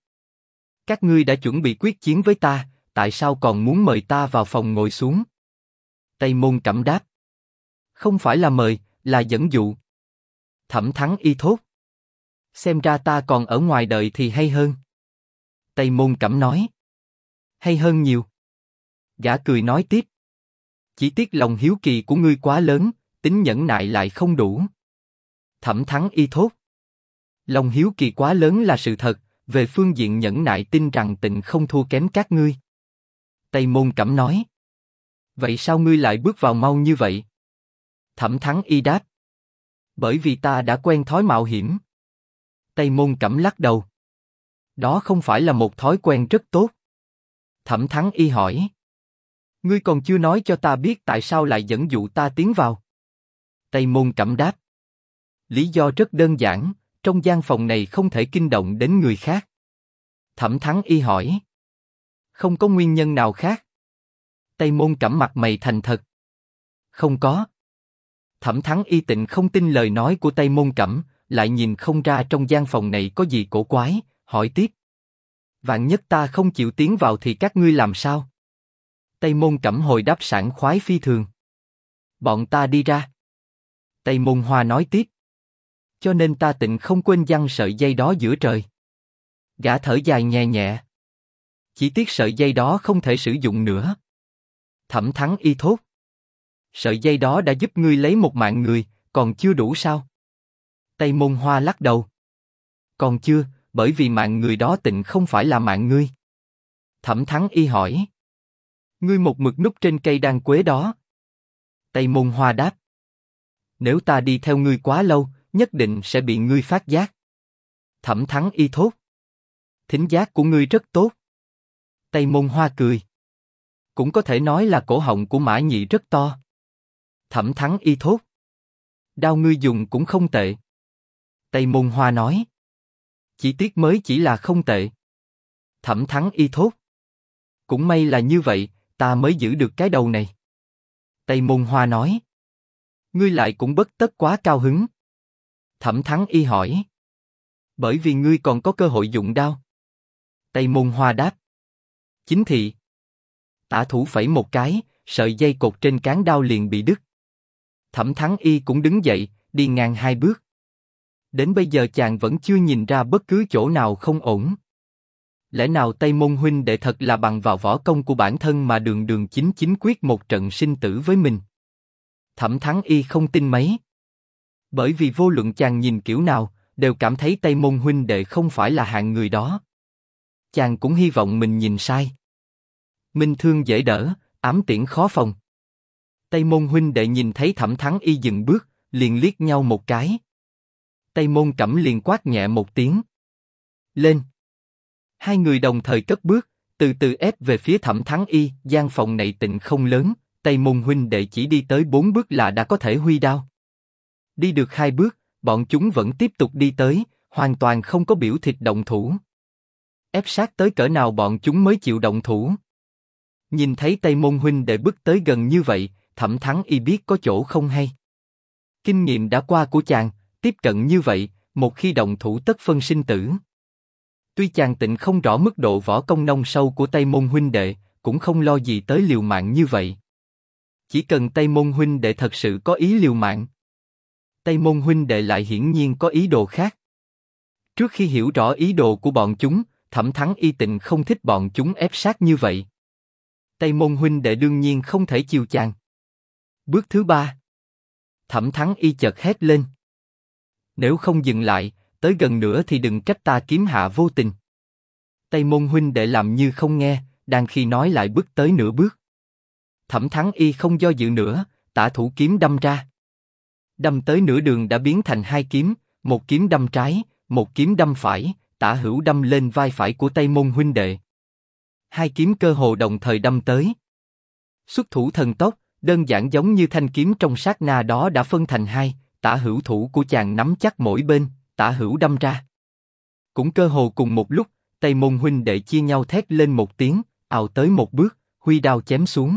Các ngươi đã chuẩn bị quyết chiến với ta, tại sao còn muốn mời ta vào phòng ngồi xuống? Tây Môn Cẩm đáp. Không phải là mời, là dẫn dụ. Thẩm Thắng Y thốt. Xem ra ta còn ở ngoài đợi thì hay hơn. Tây Môn Cẩm nói. Hay hơn nhiều. Gã cười nói tiếp. Chỉ tiếc lòng hiếu kỳ của ngươi quá lớn, tính nhẫn nại lại không đủ. Thẩm Thắng Y thốt. Lòng hiếu kỳ quá lớn là sự thật, về phương diện nhẫn nại tin rằng Tịnh không thua kém các ngươi. Tây Môn Cẩm nói. Vậy sao ngươi lại bước vào mau như vậy? Thẩm Thắng Y đáp. Bởi vì ta đã quen thói mạo hiểm. Tây Môn Cẩm lắc đầu. Đó không phải là một thói quen rất tốt. Thẩm Thắng Y hỏi. Ngươi còn chưa nói cho ta biết tại sao lại dẫn dụ ta tiến vào. Tây Môn Cẩm đáp. Lý do rất đơn giản, trong gian phòng này không thể kinh động đến người khác. Thẩm Thắng Y hỏi. Không có nguyên nhân nào khác. Tây Môn Cẩm mặt mày thành thật. Không có. Thẩm Thắng Y Tịnh không tin lời nói của Tây Môn Cẩm, lại nhìn không ra trong gian phòng này có gì cổ quái, hỏi tiếp. Vạn nhất ta không chịu tiến vào thì các ngươi làm sao? Tây Môn Cẩm hồi đáp sảng khoái phi thường. Bọn ta đi ra. Tây Môn Hoa nói tiếp. Cho nên ta Tịnh không quên giăng sợi dây đó giữa trời. Gã thở dài nhẹ nhẹ. Chỉ tiếc sợi dây đó không thể sử dụng nữa. Thẩm Thắng Y thốt. Sợi dây đó đã giúp ngươi lấy một mạng người, còn chưa đủ sao? Tây Môn Hoa lắc đầu. Còn chưa, bởi vì mạng người đó Tịnh không phải là mạng ngươi. Thẩm Thắng Y hỏi. Ngươi một mực núp trên cây đan quế đó. Tây Môn Hoa đáp. Nếu ta đi theo ngươi quá lâu, nhất định sẽ bị ngươi phát giác. Thẩm Thắng Y thốt. Thính giác của ngươi rất tốt. Tây Môn Hoa cười. Cũng có thể nói là cổ họng của Mã Nhị rất to. Thẩm Thắng Y thốt. Đao ngươi dùng cũng không tệ. Tây Môn Hoa nói. Chỉ tiếc mới chỉ là không tệ. Thẩm Thắng Y thốt. Cũng may là như vậy, ta mới giữ được cái đầu này. Tây Môn Hoa nói. Ngươi lại cũng bất tất quá cao hứng. Thẩm Thắng Y hỏi. Bởi vì ngươi còn có cơ hội dụng đao. Tây Môn Hoa đáp. Chính thị. Tả thủ phẩy một cái, sợi dây cột trên cán đao liền bị đứt. Thẩm Thắng Y cũng đứng dậy, đi ngang hai bước. Đến bây giờ chàng vẫn chưa nhìn ra bất cứ chỗ nào không ổn. Lẽ nào Tây Môn huynh đệ thật là bằng vào võ công của bản thân mà đường đường chính chính quyết một trận sinh tử với mình? Thẩm Thắng Y không tin mấy. Bởi vì vô luận chàng nhìn kiểu nào, đều cảm thấy Tây Môn huynh đệ không phải là hạng người đó. Chàng cũng hy vọng mình nhìn sai. Minh thương dễ đỡ, ám tiễn khó phòng. Tây Môn huynh đệ nhìn thấy Thẩm Thắng Y dừng bước, liền liếc nhau một cái. Tây Môn Cẩm liền quát nhẹ một tiếng. Lên. Hai người đồng thời cất bước, từ từ ép về phía Thẩm Thắng Y. Gian phòng này Tịnh không lớn, Tây Môn huynh đệ chỉ đi tới 4 bước là đã có thể huy đao. Đi được 2 bước, bọn chúng vẫn tiếp tục đi tới, hoàn toàn không có biểu thịt động thủ. Ép sát tới cỡ nào bọn chúng mới chịu động thủ. Nhìn thấy Tây Môn huynh đệ bước tới gần như vậy, Thẩm Thắng Y biết có chỗ không hay. Kinh nghiệm đã qua của chàng, tiếp cận như vậy, một khi động thủ tất phân sinh tử. Tuy chàng Tịnh không rõ mức độ võ công nông sâu của Tây Môn huynh đệ, cũng không lo gì tới liều mạng như vậy. Chỉ cần Tây Môn huynh đệ thật sự có ý liều mạng. Tây Môn huynh đệ lại hiển nhiên có ý đồ khác. Trước khi hiểu rõ ý đồ của bọn chúng, Thẩm Thắng Y Tịnh không thích bọn chúng ép sát như vậy. Tây Môn huynh đệ đương nhiên không thể chiều chàng. Bước thứ 3. Thẩm Thắng Y chợt hét lên. Nếu không dừng lại, tới gần nữa thì đừng trách ta kiếm hạ vô tình. Tây Môn huynh đệ làm như không nghe, đang khi nói lại bước tới nửa bước. Thẩm Thắng Y không do dự nữa, tả thủ kiếm đâm ra. Đâm tới nửa đường đã biến thành 2 kiếm, một kiếm đâm trái, một kiếm đâm phải, tả hữu đâm lên vai phải của Tây Môn huynh đệ. 2 kiếm cơ hồ đồng thời đâm tới. Xuất thủ thần tốc, đơn giản giống như thanh kiếm trong sát na đó đã phân thành 2, tả hữu thủ của chàng nắm chắc mỗi bên, tả hữu đâm ra. Cũng cơ hồ cùng một lúc, Tây Môn huynh đệ chia nhau thét lên một tiếng, ào tới một bước, huy đao chém xuống.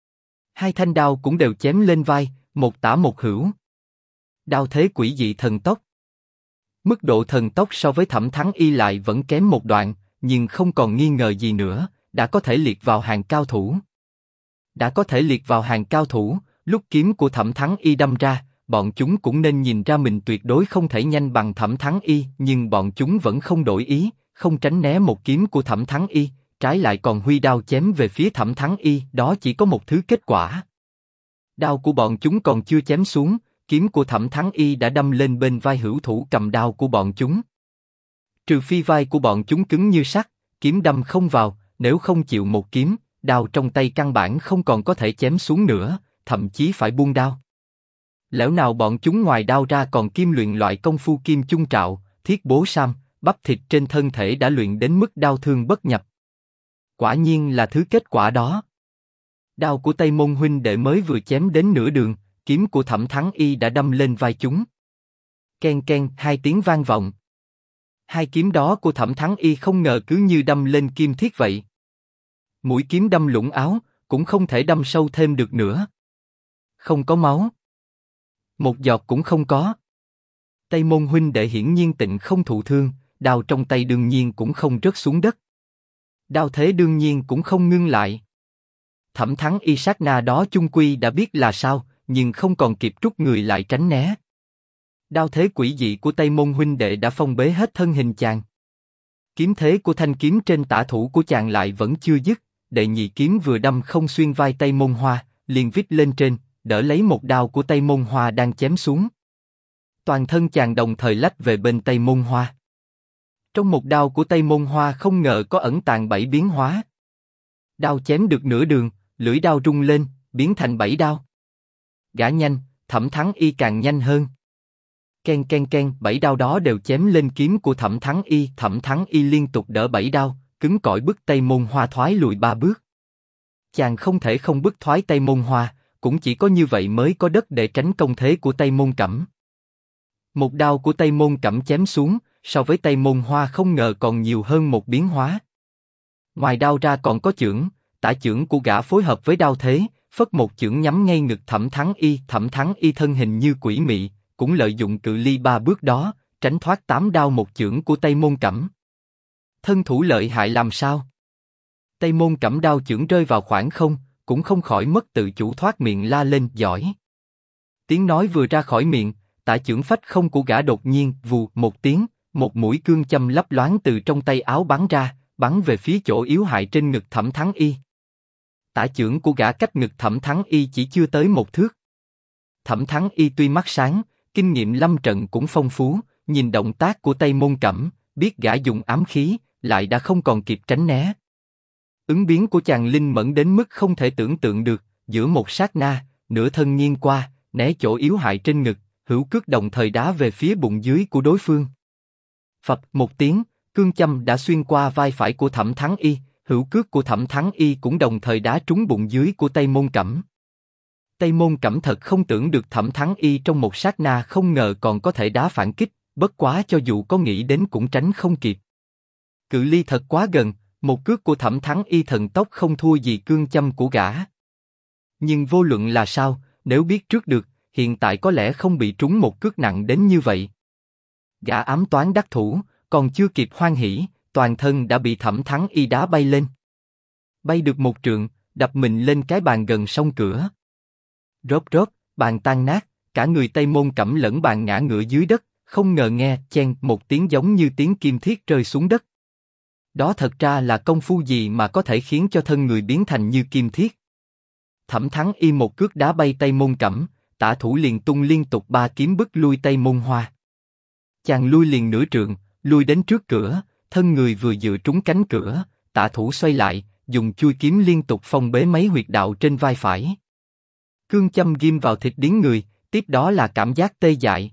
2 thanh đao cũng đều chém lên vai, một tả một hữu. Đao thế quỷ dị thần tốc. Mức độ thần tốc so với Thẩm Thắng Y lại vẫn kém một đoạn, nhưng không còn nghi ngờ gì nữa, đã có thể liệt vào hàng cao thủ. Đã có thể liệt vào hàng cao thủ, lúc kiếm của Thẩm Thắng Y đâm ra, bọn chúng cũng nên nhìn ra mình tuyệt đối không thể nhanh bằng Thẩm Thắng Y, nhưng bọn chúng vẫn không đổi ý, không tránh né một kiếm của Thẩm Thắng Y, trái lại còn huy đao chém về phía Thẩm Thắng Y, đó chỉ có một thứ kết quả. Đao của bọn chúng còn chưa chém xuống, kiếm của Thẩm Thắng Y đã đâm lên bên vai hữu thủ cầm đao của bọn chúng. Trừ phi vai của bọn chúng cứng như sắt, kiếm đâm không vào, nếu không chịu một kiếm, đao trong tay căn bản không còn có thể chém xuống nữa, thậm chí phải buông đao. Lẽ nào bọn chúng ngoài đao ra còn kim luyện loại công phu kim chung trạo, thiết bố sam, bắp thịt trên thân thể đã luyện đến mức đau thương bất nhập. Quả nhiên là thứ kết quả đó. Đao của Tây Môn huynh đệ mới vừa chém đến nửa đường, kiếm của Thẩm Thắng Y đã đâm lên vai chúng. Ken ken, hai tiếng vang vọng. Hai kiếm đó của Thẩm Thắng Y không ngờ cứ như đâm lên kim thiết vậy. Mũi kiếm đâm lũng áo, cũng không thể đâm sâu thêm được nữa. Không có máu. Một giọt cũng không có. Tây Môn huynh đệ hiển nhiên tịnh không thụ thương, đao trong tay đương nhiên cũng không rớt xuống đất. Đao thế đương nhiên cũng không ngưng lại. Thẩm Thắng Y sát na đó chung quy đã biết là sao, nhưng không còn kịp rút người lại tránh né. Đao thế quỷ dị của Tây Môn huynh đệ đã phong bế hết thân hình chàng. Kiếm thế của thanh kiếm trên tả thủ của chàng lại vẫn chưa dứt, đệ nhị kiếm vừa đâm không xuyên vai Tây Môn Hoa, liền vít lên trên, đỡ lấy một đao của Tây Môn Hoa đang chém xuống. Toàn thân chàng đồng thời lách về bên Tây Môn Hoa. Trong một đao của Tây Môn Hoa không ngờ có ẩn tàng 7 biến hóa. Đao chém được nửa đường, lưỡi đao rung lên, biến thành 7 đao. Gã nhanh, Thẩm Thắng Y càng nhanh hơn. Ken ken ken, 7 đao đó đều chém lên kiếm của Thẩm Thắng Y. Thẩm Thắng Y liên tục đỡ 7 đao, cứng cỏi bức Tây Môn Hoa thoái lùi 3 bước. Chàng không thể không bức thoái Tây Môn Hoa, cũng chỉ có như vậy mới có đất để tránh công thế của Tây Môn Cẩm. Một đao của Tây Môn Cẩm chém xuống, so với Tây Môn Hoa không ngờ còn nhiều hơn một biến hóa. Ngoài đao ra còn có chưởng, tả chưởng của gã phối hợp với đao thế, phất một chưởng nhắm ngay ngực Thẩm Thắng Y. Thẩm Thắng Y thân hình như quỷ mị, cũng lợi dụng cự ly 3 bước đó, tránh thoát 8 đao một chưởng của Tây Môn Cẩm. Thân thủ lợi hại làm sao? Tây Môn Cẩm đao chưởng rơi vào khoảng không, cũng không khỏi mất tự chủ thoát miệng la lên giỏi. Tiếng nói vừa ra khỏi miệng, tả chưởng phách không của gã đột nhiên vù một tiếng, một mũi cương châm lấp loáng từ trong tay áo bắn ra, bắn về phía chỗ yếu hại trên ngực Thẩm Thắng Y. Tả chưởng của gã cách ngực Thẩm Thắng Y chỉ chưa tới 1 thước. Thẩm Thắng Y tuy mắt sáng, kinh nghiệm lâm trận cũng phong phú, nhìn động tác của Tây Môn Cẩm, biết gã dùng ám khí, lại đã không còn kịp tránh né. Ứng biến của chàng linh mẫn đến mức không thể tưởng tượng được, giữa một sát na, nửa thân nghiêng qua, né chỗ yếu hại trên ngực, hữu cước đồng thời đá về phía bụng dưới của đối phương. Phập một tiếng, cương châm đã xuyên qua vai phải của Thẩm Thắng Y, hữu cước của Thẩm Thắng Y cũng đồng thời đá trúng bụng dưới của Tây Môn Cẩm. Tây Môn Cẩm thật không tưởng được Thẩm Thắng Y trong một sát na không ngờ còn có thể đá phản kích, bất quá cho dù có nghĩ đến cũng tránh không kịp. Cự ly thật quá gần, một cước của Thẩm Thắng Y thần tốc không thua gì cương châm của gã. Nhưng vô luận là sao, nếu biết trước được, hiện tại có lẽ không bị trúng một cước nặng đến như vậy. Gã ám toán đắc thủ, còn chưa kịp hoan hỉ, toàn thân đã bị Thẩm Thắng Y đá bay lên. Bay được một trượng, đập mình lên cái bàn gần song cửa. Rốp rốp, bàn tan nát, cả người Tây Môn Cẩm lẫn bàn ngã ngửa dưới đất, không ngờ nghe chen một tiếng giống như tiếng kim thiết rơi xuống đất. Đó thật ra là công phu gì mà có thể khiến cho thân người biến thành như kim thiết? Thẩm Thắng Y một cước đá bay Tây Môn Cẩm, tả thủ liền tung liên tục 3 kiếm bức lui Tây Môn Hoa. Chàng lui liền nửa trượng, lui đến trước cửa, thân người vừa dựa trúng cánh cửa, tả thủ xoay lại, dùng chui kiếm liên tục phong bế mấy huyệt đạo trên vai phải. Cương châm ghim vào thịt điếng người, tiếp đó là cảm giác tê dại.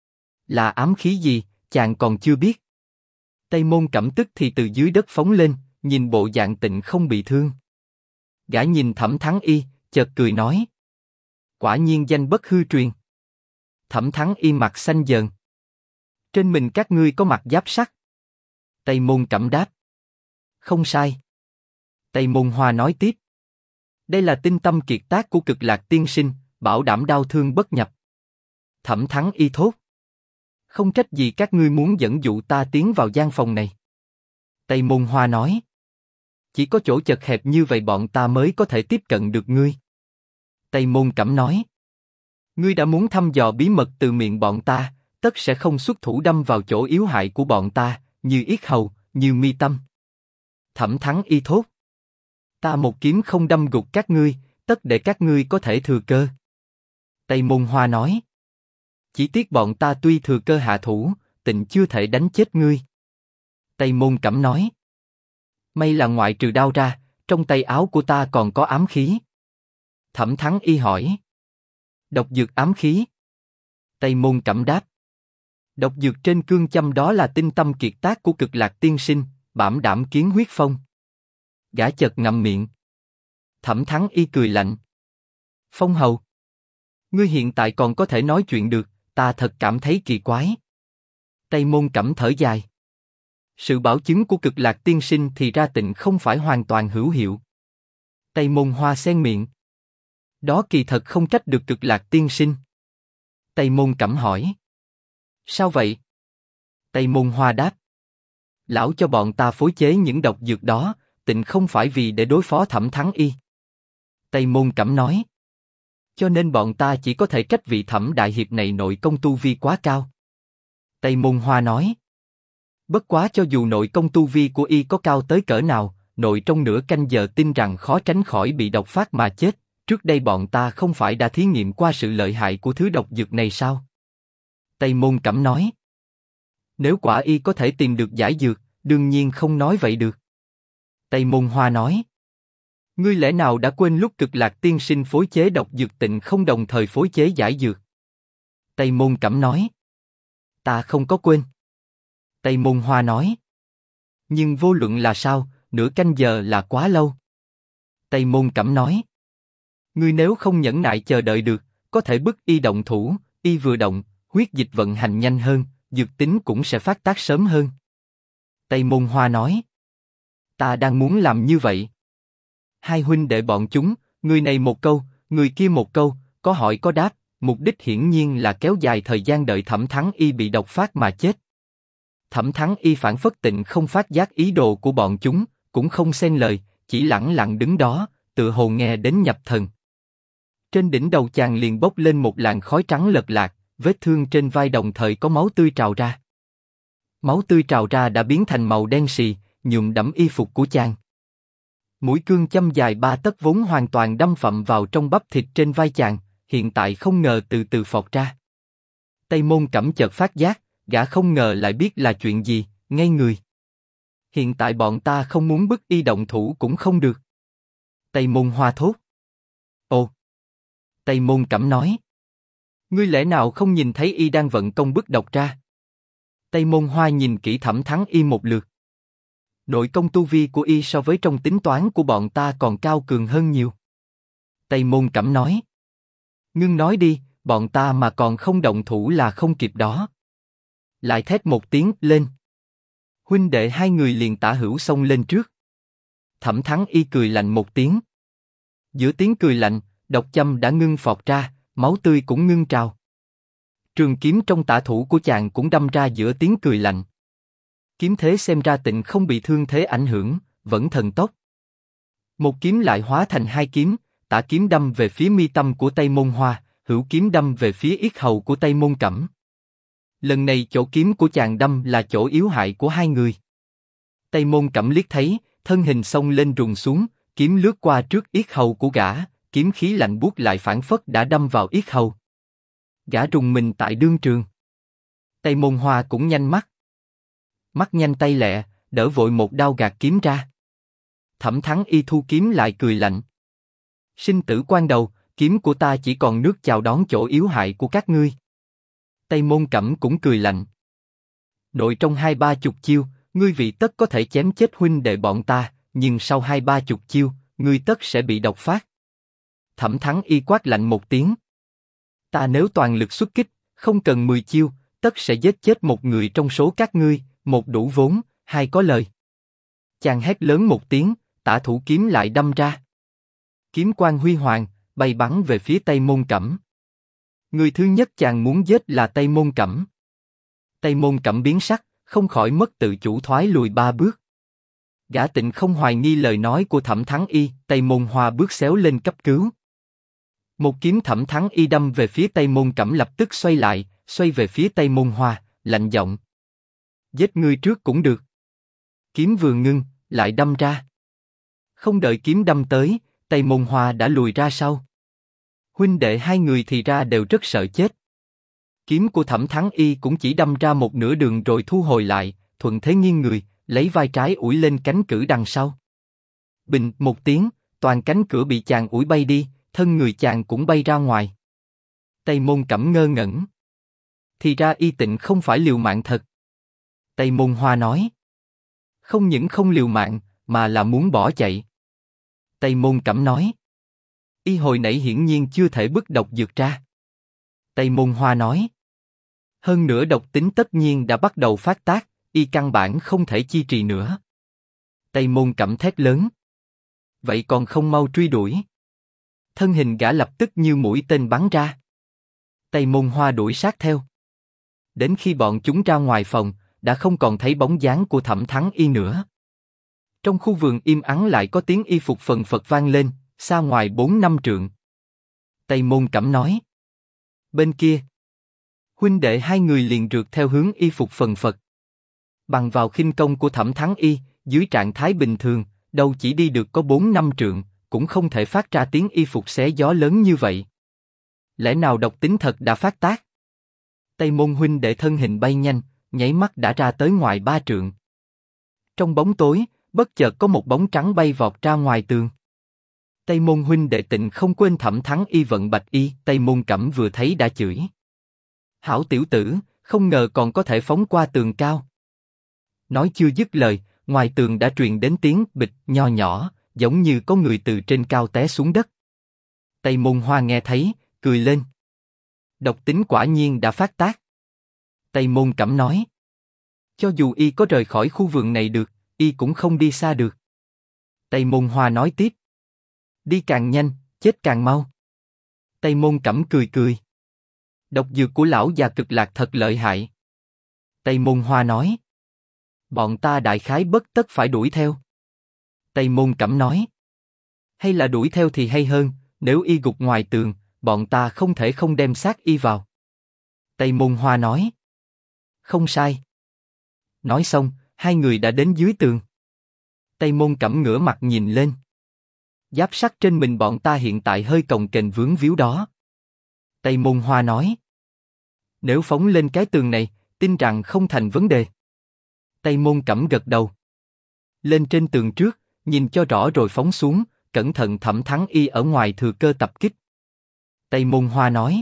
Là ám khí gì, chàng còn chưa biết. Tây Môn Cẩm tức thì từ dưới đất phóng lên, nhìn bộ dạng tịnh không bị thương. Gã nhìn Thẩm Thắng Y, chợt cười nói: quả nhiên danh bất hư truyền. Thẩm Thắng Y mặt xanh dờn. Trên mình các ngươi có mặt giáp sắt. Tây Môn Cẩm đáp: không sai. Tây Môn Hoa nói tiếp: đây là tinh tâm kiệt tác của Cực Lạc tiên sinh, bảo đảm đau thương bất nhập. Thẩm Thắng Y thốt: Không trách gì các ngươi muốn dẫn dụ ta tiến vào gian phòng này. Tây Môn Hoa nói. Chỉ có chỗ chật hẹp như vậy bọn ta mới có thể tiếp cận được ngươi. Tây Môn Cẩm nói. Ngươi đã muốn thăm dò bí mật từ miệng bọn ta, tất sẽ không xuất thủ đâm vào chỗ yếu hại của bọn ta, như yết hầu, như mi tâm. Thẩm Thắng Y thốt. Ta một kiếm không đâm gục các ngươi, tất để các ngươi có thể thừa cơ. Tây Môn Hoa nói. Chỉ tiếc bọn ta tuy thừa cơ hạ thủ, tịnh chưa thể đánh chết ngươi. Tây Môn Cẩm nói. May là ngoại trừ đao ra, trong tay áo của ta còn có ám khí. Thẩm Thắng Y hỏi. Độc dược ám khí. Tây Môn Cẩm đáp. Độc dược trên cương châm đó là tinh tâm kiệt tác của Cực Lạc tiên sinh, bảm đảm kiến huyết phong. Gã chợt ngậm miệng. Thẩm Thắng Y cười lạnh. Phong hầu. Ngươi hiện tại còn có thể nói chuyện được, ta thật cảm thấy kỳ quái. Tây Môn Cẩm thở dài. Sự bảo chứng của Cực Lạc tiên sinh thì ra tịnh không phải hoàn toàn hữu hiệu. Tây Môn Hoa xen miệng. Đó kỳ thật không trách được Cực Lạc tiên sinh. Tây Môn Cẩm hỏi. Sao vậy? Tây Môn Hoa đáp. Lão cho bọn ta phối chế những độc dược đó, tịnh không phải vì để đối phó Thẩm Thắng Y. Tây Môn Cẩm nói. Cho nên bọn ta chỉ có thể trách vị Thẩm đại hiệp này nội công tu vi quá cao. Tây Môn Hoa nói. Bất quá cho dù nội công tu vi của y có cao tới cỡ nào, nội trong nửa canh giờ tin rằng khó tránh khỏi bị độc phát mà chết. Trước đây bọn ta không phải đã thí nghiệm qua sự lợi hại của thứ độc dược này sao? Tây Môn Cẩm nói. Nếu quả y có thể tìm được giải dược, đương nhiên không nói vậy được. Tây Môn Hoa nói. Ngươi lẽ nào đã quên lúc Cực Lạc tiên sinh phối chế độc dược tịnh không đồng thời phối chế giải dược? Tây Môn Cẩm nói. Ta không có quên. Tây Môn Hoa nói. Nhưng vô luận là sao, nửa canh giờ là quá lâu. Tây Môn Cẩm nói. Ngươi nếu không nhẫn nại chờ đợi được, có thể bức y động thủ, y vừa động, huyết dịch vận hành nhanh hơn, dược tính cũng sẽ phát tác sớm hơn. Tây Môn Hoa nói. Ta đang muốn làm như vậy. Hai huynh đệ bọn chúng, người này một câu, người kia một câu, có hỏi có đáp, mục đích hiển nhiên là kéo dài thời gian đợi Thẩm Thắng Y bị độc phát mà chết. Thẩm Thắng Y phản phất tịnh không phát giác ý đồ của bọn chúng, cũng không xen lời, chỉ lẳng lặng đứng đó, tựa hồ nghe đến nhập thần. Trên đỉnh đầu chàng liền bốc lên một làn khói trắng lật lạc, vết thương trên vai đồng thời có máu tươi trào ra. Máu tươi trào ra đã biến thành màu đen sì, nhuộm đẫm y phục của chàng. Mũi cương châm dài 3 tấc vốn hoàn toàn đâm phậm vào trong bắp thịt trên vai chàng, hiện tại không ngờ từ từ phọt ra. Tây Môn Cẩm chợt phát giác, gã không ngờ lại biết là chuyện gì, ngây người. Hiện tại bọn ta không muốn bức y động thủ cũng không được. Tây Môn Hoa thốt. Ồ. Tây Môn Cẩm nói. Ngươi lẽ nào không nhìn thấy y đang vận công bức độc ra? Tây Môn Hoa nhìn kỹ Thẩm Thắng Y một lượt. Nội công tu vi của y so với trong tính toán của bọn ta còn cao cường hơn nhiều. Tây Môn Cẩm nói. Ngưng nói đi, bọn ta mà còn không động thủ là không kịp đó. Lại thét một tiếng lên. Huynh đệ hai người liền tả hữu xông lên trước. Thẩm Thắng Y cười lạnh một tiếng. Giữa tiếng cười lạnh, độc châm đã ngưng phọt ra, máu tươi cũng ngưng trào. Trường kiếm trong tả thủ của chàng cũng đâm ra giữa tiếng cười lạnh. Kiếm thế xem ra tịnh không bị thương thế ảnh hưởng, vẫn thần tốc. Một kiếm lại hóa thành hai kiếm, tả kiếm đâm về phía mi tâm của Tây Môn Hoa, hữu kiếm đâm về phía yết hầu của Tây Môn Cẩm. Lần này chỗ kiếm của chàng đâm là chỗ yếu hại của hai người. Tây Môn Cẩm liếc thấy, thân hình xông lên rùng xuống, kiếm lướt qua trước yết hầu của gã, kiếm khí lạnh buốt lại phảng phất đã đâm vào yết hầu. Gã rùng mình tại đương trường. Tây Môn Hoa cũng nhanh mắt. Mắt nhanh tay lẹ, đỡ vội một đao gạt kiếm ra. Thẩm Thắng Y thu kiếm lại cười lạnh. Sinh tử quan đầu, kiếm của ta chỉ còn nước chào đón chỗ yếu hại của các ngươi. Tây Môn Cẩm cũng cười lạnh. Nội trong 20-30 chiêu, ngươi vị tất có thể chém chết huynh đệ bọn ta, nhưng sau 20-30 chiêu, ngươi tất sẽ bị độc phát. Thẩm Thắng Y quát lạnh một tiếng. Ta nếu toàn lực xuất kích, không cần 10 chiêu, tất sẽ giết chết một người trong số các ngươi, một đủ vốn, hai có lời. Chàng hét lớn một tiếng, tả thủ kiếm lại đâm ra. Kiếm quang huy hoàng, bay bắn về phía Tây Môn Cẩm. Người thứ nhất chàng muốn giết là Tây Môn Cẩm. Tây Môn Cẩm biến sắc, không khỏi mất tự chủ thoái lùi 3 bước. Gã Tịnh không hoài nghi lời nói của Thẩm Thắng Y, Tây Môn Hoa bước xéo lên cấp cứu. Một kiếm Thẩm Thắng Y đâm về phía Tây Môn Cẩm lập tức xoay lại, xoay về phía Tây Môn Hoa, lạnh giọng: giết ngươi trước cũng được. Kiếm vừa ngưng, lại đâm ra. Không đợi kiếm đâm tới, Tây Môn Hoa đã lùi ra sau. Huynh đệ hai người thì ra đều rất sợ chết. Kiếm của Thẩm Thắng Y cũng chỉ đâm ra một nửa đường rồi thu hồi lại, thuận thế nghiêng người, lấy vai trái ủi lên cánh cửa đằng sau. Bình một tiếng, toàn cánh cửa bị chàng ủi bay đi, thân người chàng cũng bay ra ngoài. Tây Môn Cẩm ngơ ngẩn. Thì ra Y Tịnh không phải liều mạng thật. Tây Môn Hoa nói. Không những không liều mạng, mà là muốn bỏ chạy. Tây Môn Cẩm nói. Y hồi nãy hiển nhiên chưa thể bức độc dược ra. Tây Môn Hoa nói. Hơn nữa độc tính tất nhiên đã bắt đầu phát tác, Y căn bản không thể chi trì nữa. Tây Môn Cẩm thét lớn. Vậy còn không mau truy đuổi. Thân hình gã lập tức như mũi tên bắn ra. Tây Môn Hoa đuổi sát theo. Đến khi bọn chúng ra ngoài phòng, đã không còn thấy bóng dáng của Thẩm Thắng Y nữa. Trong khu vườn im ắng lại có tiếng y phục phần phật vang lên, xa ngoài 4-5 trượng. Tây Môn Cẩm nói. Bên kia. Huynh đệ hai người liền rượt theo hướng y phục phần phật. Bằng vào khinh công của Thẩm Thắng Y, dưới trạng thái bình thường, đâu chỉ đi được có 4-5 trượng, cũng không thể phát ra tiếng y phục xé gió lớn như vậy. Lẽ nào độc tính thật đã phát tác? Tây Môn huynh đệ thân hình bay nhanh, nháy mắt đã ra tới ngoài 3 trượng. Trong bóng tối, bất chợt có một bóng trắng bay vọt ra ngoài tường. Tây Môn huynh đệ Tịnh không quên Thẩm Thắng Y vận bạch y, Tây Môn Cẩm vừa thấy đã chửi. Hảo tiểu tử, không ngờ còn có thể phóng qua tường cao. Nói chưa dứt lời, ngoài tường đã truyền đến tiếng bịch nho nhỏ, giống như có người từ trên cao té xuống đất. Tây Môn Hoa nghe thấy, cười lên. Độc tính quả nhiên đã phát tác. Tây Môn Cẩm nói. Cho dù y có rời khỏi khu vườn này được, y cũng không đi xa được. Tây Môn Hoa nói tiếp. Đi càng nhanh, chết càng mau. Tây Môn Cẩm cười cười. Độc dược của lão già Cực Lạc thật lợi hại. Tây Môn Hoa nói. Bọn ta đại khái bất tất phải đuổi theo. Tây Môn Cẩm nói. Hay là đuổi theo thì hay hơn, nếu y gục ngoài tường, bọn ta không thể không đem xác y vào. Tây Môn Hoa nói. Không sai. Nói xong, hai người đã đến dưới tường. Tây Môn Cẩm ngửa mặt nhìn lên. Giáp sắt trên mình bọn ta hiện tại hơi cồng kềnh vướng víu đó. Tây Môn Hoa nói. Nếu phóng lên cái tường này, tin rằng không thành vấn đề. Tây Môn Cẩm gật đầu. Lên trên tường trước, nhìn cho rõ rồi phóng xuống, cẩn thận Thẩm Thắng Y ở ngoài thừa cơ tập kích. Tây Môn Hoa nói.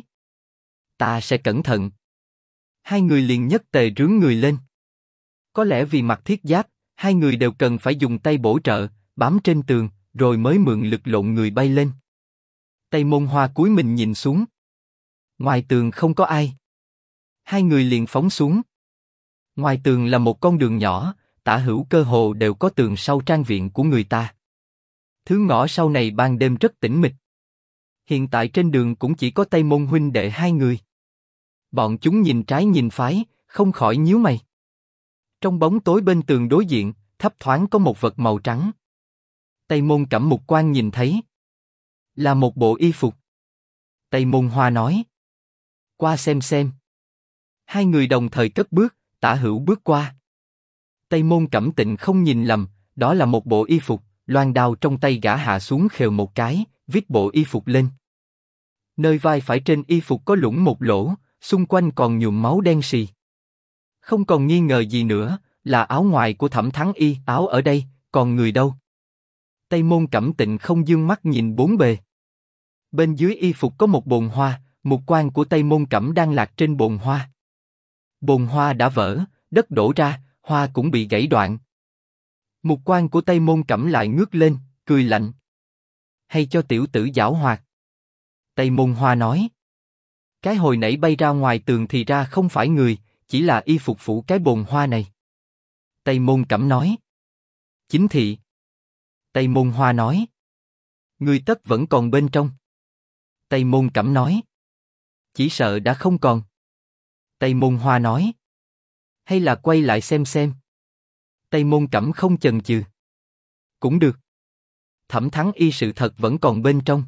Ta sẽ cẩn thận. Hai người liền nhất tề rướn người lên. Có lẽ vì mặc thiết giáp, hai người đều cần phải dùng tay bổ trợ, bám trên tường, rồi mới mượn lực lộn người bay lên. Tây Môn Hoa cúi mình nhìn xuống. Ngoài tường không có ai. Hai người liền phóng xuống. Ngoài tường là một con đường nhỏ, tả hữu cơ hồ đều có tường sau trang viện của người ta. Thứ ngõ sau này ban đêm rất tĩnh mịch. Hiện tại trên đường cũng chỉ có Tây Môn huynh đệ hai người. Bọn chúng nhìn trái nhìn phải, không khỏi nhíu mày. Trong bóng tối bên tường đối diện, thấp thoáng có một vật màu trắng. Tây Môn Cẩm mục quang nhìn thấy. Là một bộ y phục. Tây Môn Hoa nói. Qua xem. Hai người đồng thời cất bước, tả hữu bước qua. Tây Môn Cẩm Tịnh không nhìn lầm, đó là một bộ y phục, loan đao trong tay gã hạ xuống khều một cái, vít bộ y phục lên. Nơi vai phải trên y phục có lủng một lỗ, xung quanh còn nhuộm máu đen sì. Không còn nghi ngờ gì nữa, là áo ngoài của Thẩm Thắng Y. Áo ở đây, còn người đâu? Tây Môn Cẩm Tịnh không dương mắt nhìn bốn bề. Bên dưới y phục có một bồn hoa, mục quang của Tây Môn Cẩm đang lạc trên bồn hoa. Bồn hoa đã vỡ, đất đổ ra, hoa cũng bị gãy đoạn. Mục quang của Tây Môn Cẩm lại ngước lên, cười lạnh. Hay cho tiểu tử giảo hoạt. Tây Môn Hoa nói. Cái hồi nãy bay ra ngoài tường thì ra không phải người, chỉ là y phục phủ cái bồn hoa này. Tây Môn Cẩm nói. Chính thị. Tây Môn Hoa nói. Người tất vẫn còn bên trong. Tây Môn Cẩm nói. Chỉ sợ đã không còn. Tây Môn Hoa nói. Hay là quay lại xem. Tây Môn Cẩm không chần chừ. Cũng được. Thẩm Thắng Y sự thật vẫn còn bên trong.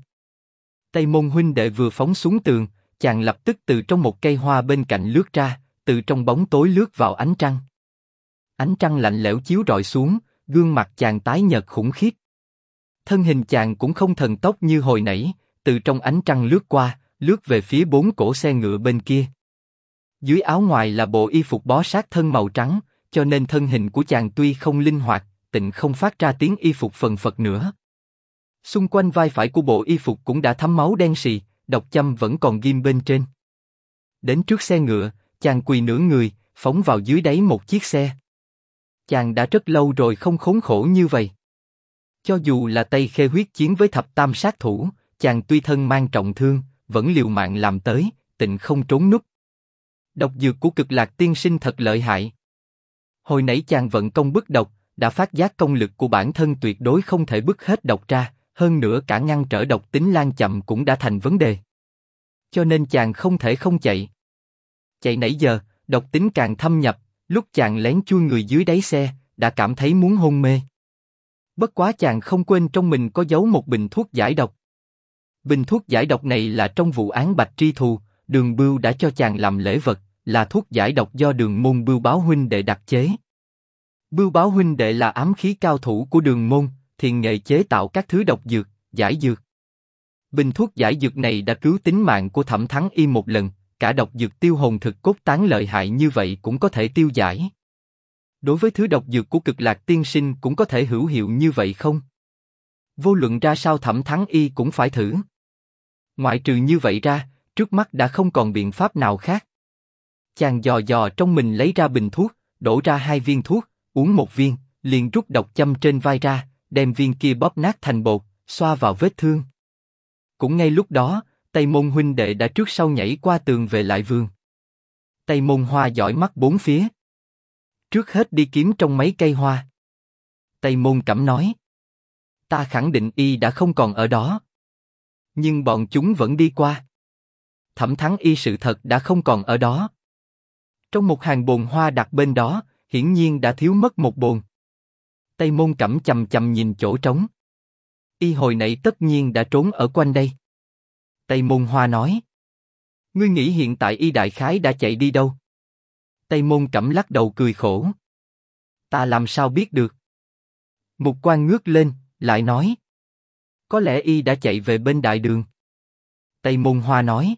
Tây Môn huynh đệ vừa phóng xuống tường, chàng lập tức từ trong một cây hoa bên cạnh lướt ra, từ trong bóng tối lướt vào ánh trăng. Ánh trăng lạnh lẽo chiếu rọi xuống, gương mặt chàng tái nhợt khủng khiếp. Thân hình chàng cũng không thần tốc như hồi nãy, từ trong ánh trăng lướt qua, lướt về phía 4 cỗ xe ngựa bên kia. Dưới áo ngoài là bộ y phục bó sát thân màu trắng, cho nên thân hình của chàng tuy không linh hoạt, tịnh không phát ra tiếng y phục phần phật nữa. Xung quanh vai phải của bộ y phục cũng đã thấm máu đen sì, độc châm vẫn còn ghim bên trên. Đến trước xe ngựa, chàng quỳ nửa người, phóng vào dưới đáy một chiếc xe. Chàng đã rất lâu rồi không khốn khổ như vậy. Cho dù là Tây Khê huyết chiến với thập tam sát thủ, chàng tuy thân mang trọng thương, vẫn liều mạng làm tới, tịnh không trốn núp. Độc dược của Cực Lạc tiên sinh thật lợi hại. Hồi nãy chàng vận công bức độc, đã phát giác công lực của bản thân tuyệt đối không thể bức hết độc ra, hơn nữa cả ngăn trở độc tính lan chậm cũng đã thành vấn đề. Cho nên chàng không thể không chạy. Chạy nãy giờ, độc tính càng thâm nhập, lúc chàng lén chui người dưới đáy xe, đã cảm thấy muốn hôn mê. Bất quá chàng không quên trong mình có giấu một bình thuốc giải độc. Bình thuốc giải độc này là trong vụ án Bạch Tri Thù, Đường Bưu đã cho chàng làm lễ vật, là thuốc giải độc do Đường Môn Bưu Báo huynh đệ đặc chế. Bưu Báo huynh đệ là ám khí cao thủ của Đường Môn, thiền nghệ chế tạo các thứ độc dược, giải dược. Bình thuốc giải dược này đã cứu tính mạng của Thẩm Thắng Y một lần, cả độc dược tiêu hồn thực cốt tán lợi hại như vậy cũng có thể tiêu giải. Đối với thứ độc dược của Cực Lạc tiên sinh cũng có thể hữu hiệu như vậy không? Vô luận ra sao Thẩm Thắng Y cũng phải thử. Ngoại trừ như vậy ra, trước mắt đã không còn biện pháp nào khác. Chàng dò dò trong mình lấy ra bình thuốc, đổ ra 2 viên thuốc, uống 1 viên, liền rút độc châm trên vai ra, đem viên kia bóp nát thành bột, xoa vào vết thương. Cũng ngay lúc đó, Tây Môn huynh đệ đã trước sau nhảy qua tường về lại vườn. Tây Môn Hoa dõi mắt bốn phía. Trước hết đi kiếm trong mấy cây hoa. Tây Môn Cẩm nói: ta khẳng định y đã không còn ở đó. Nhưng bọn chúng vẫn đi qua. Thẩm Thắng Y sự thật đã không còn ở đó. Trong một hàng bồn hoa đặt bên đó, hiển nhiên đã thiếu mất một bồn. Tây Môn Cẩm chầm chầm nhìn chỗ trống. Y hồi nãy tất nhiên đã trốn ở quanh đây. Tây Môn Hoa nói: ngươi nghĩ hiện tại y đại khái đã chạy đi đâu? Tây Môn Cẩm lắc đầu cười khổ: ta làm sao biết được? Mục Quang ngước lên, lại nói: có lẽ y đã chạy về bên đại đường. Tây Môn Hoa nói: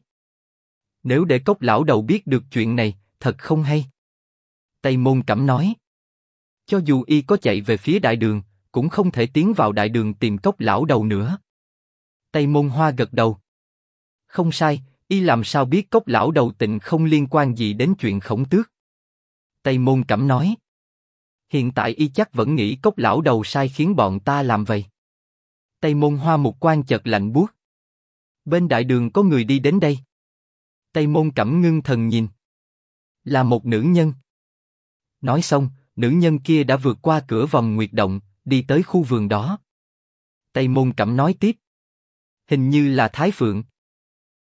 nếu để Cốc lão đầu biết được chuyện này, thật không hay. Tây Môn Cẩm nói: cho dù y có chạy về phía đại đường, cũng không thể tiến vào đại đường tìm Cốc lão đầu nữa. Tây Môn Hoa gật đầu: không sai, y làm sao biết Cốc lão đầu tịnh không liên quan gì đến chuyện Khổng Tước. Tây Môn Cẩm nói: hiện tại y chắc vẫn nghĩ Cốc lão đầu sai khiến bọn ta làm vậy. Tây Môn Hoa mục quan chợt lạnh buốt. Bên đại đường có người đi đến đây. Tây Môn Cẩm ngưng thần nhìn. Là một nữ nhân. Nói xong, nữ nhân kia đã vượt qua cửa vòng nguyệt động, đi tới khu vườn đó. Tây Môn Cẩm nói tiếp: hình như là Thái Phượng.